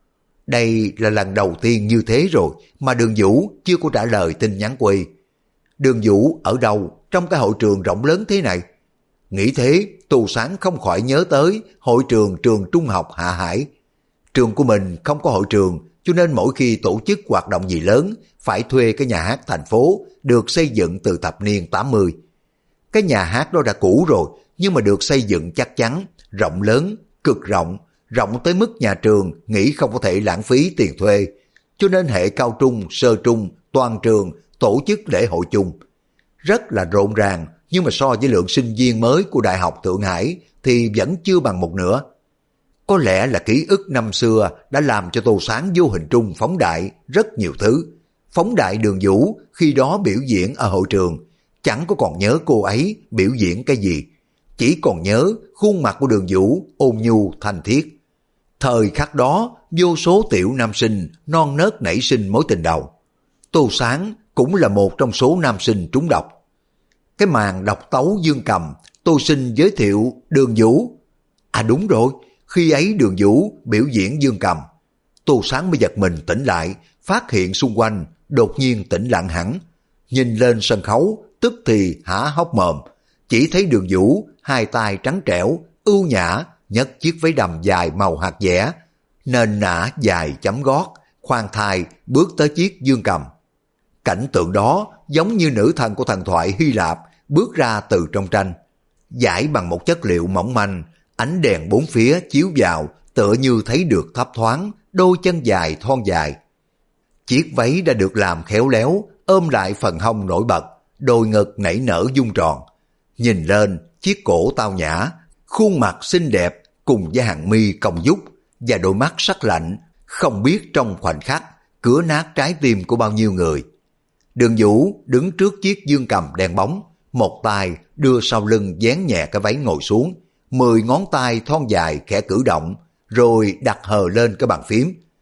A: Đây là lần đầu tiên như thế rồi mà Đường Vũ chưa có trả lời tin nhắn của y. Đường Vũ ở đâu trong cái hội trường rộng lớn thế này? Nghĩ thế, Tô Sáng không khỏi nhớ tới hội trường trường trung học Hạ Hải. Trường của mình không có hội trường, cho nên mỗi khi tổ chức hoạt động gì lớn phải thuê cái nhà hát thành phố được xây dựng từ thập niên 80. Cái nhà hát đó đã cũ rồi, nhưng mà được xây dựng chắc chắn, rộng lớn, cực rộng, rộng tới mức nhà trường nghĩ không có thể lãng phí tiền thuê. Cho nên hệ cao trung, sơ trung, toàn trường tổ chức lễ hội chung. Rất là rộn ràng, nhưng mà so với lượng sinh viên mới của Đại học Thượng Hải thì vẫn chưa bằng một nửa. Có lẽ là ký ức năm xưa đã làm cho Tô Sáng vô hình trung phóng đại rất nhiều thứ. Phóng đại Đường Vũ khi đó biểu diễn ở hội trường, chẳng có còn nhớ cô ấy biểu diễn cái gì. Chỉ còn nhớ khuôn mặt của Đường Vũ ôn nhu thanh thiết. Thời khắc đó, vô số tiểu nam sinh non nớt nảy sinh mối tình đầu. Tô Sáng cũng là một trong số nam sinh trúng độc. Cái màn độc tấu dương cầm, tôi xin giới thiệu Đường Vũ. À đúng rồi, khi ấy Đường Vũ biểu diễn dương cầm. Tô Sáng mới giật mình tỉnh lại, phát hiện xung quanh đột nhiên tĩnh lặng hẳn. Nhìn lên sân khấu, tức thì há hốc mồm. Chỉ thấy Đường Vũ, hai tay trắng trẻo, ưu nhã, nhấc chiếc váy đầm dài màu hạt dẻ, nền nã dài chấm gót, khoan thai bước tới chiếc dương cầm. Cảnh tượng đó giống như nữ thần của thần thoại Hy Lạp bước ra từ trong tranh. Dải bằng một chất liệu mỏng manh, ánh đèn bốn phía chiếu vào tựa như thấy được thấp thoáng đôi chân dài thon dài. Chiếc váy đã được làm khéo léo, ôm lại phần hông nổi bật, đôi ngực nảy nở vuông tròn. Nhìn lên, chiếc cổ tao nhã, khuôn mặt xinh đẹp cùng với hàng mi cong vút và đôi mắt sắc lạnh, không biết trong khoảnh khắc cứa nát trái tim của bao nhiêu người. Đường Vũ đứng trước chiếc dương cầm đen bóng, một tay đưa sau lưng vén nhẹ cái váy ngồi xuống, 10 ngón tay thon dài khẽ cử động, rồi đặt hờ lên cái bàn phím.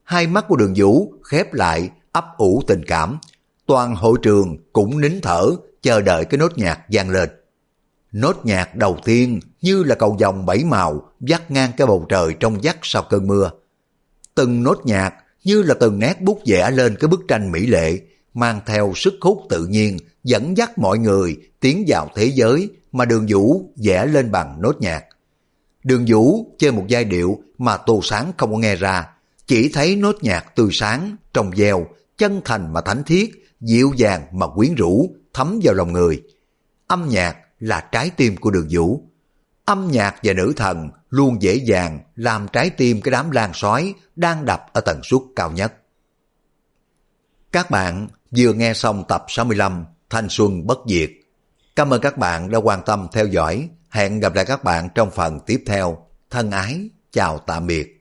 A: Hai mắt của Đường Vũ khép lại, ấp ủ tình cảm. Toàn hội trường cũng nín thở, chờ đợi cái nốt nhạc vang lên. Nốt nhạc đầu tiên như là cầu vồng 7 màu vắt ngang cái bầu trời trong vắt sau cơn mưa. Từng nốt nhạc như là từng nét bút vẽ lên cái bức tranh mỹ lệ, mang theo sức hút tự nhiên, dẫn dắt mọi người tiến vào thế giới mà Đường Vũ vẽ lên bằng nốt nhạc. Đường Vũ chơi một giai điệu mà Tô Sáng không có nghe ra, chỉ thấy nốt nhạc tươi sáng, trong veo, chân thành mà thánh thiết, dịu dàng mà quyến rũ, thấm vào lòng người. Âm nhạc là trái tim của Đường Vũ. Âm nhạc và nữ thần luôn dễ dàng làm trái tim cái đám lan sói đang đập ở tần suất cao nhất. Các bạn vừa nghe xong tập 65 Thanh Xuân Bất Diệt. Cảm ơn các bạn đã quan tâm theo dõi. Hẹn gặp lại các bạn trong phần tiếp theo. Thân ái, chào tạm biệt.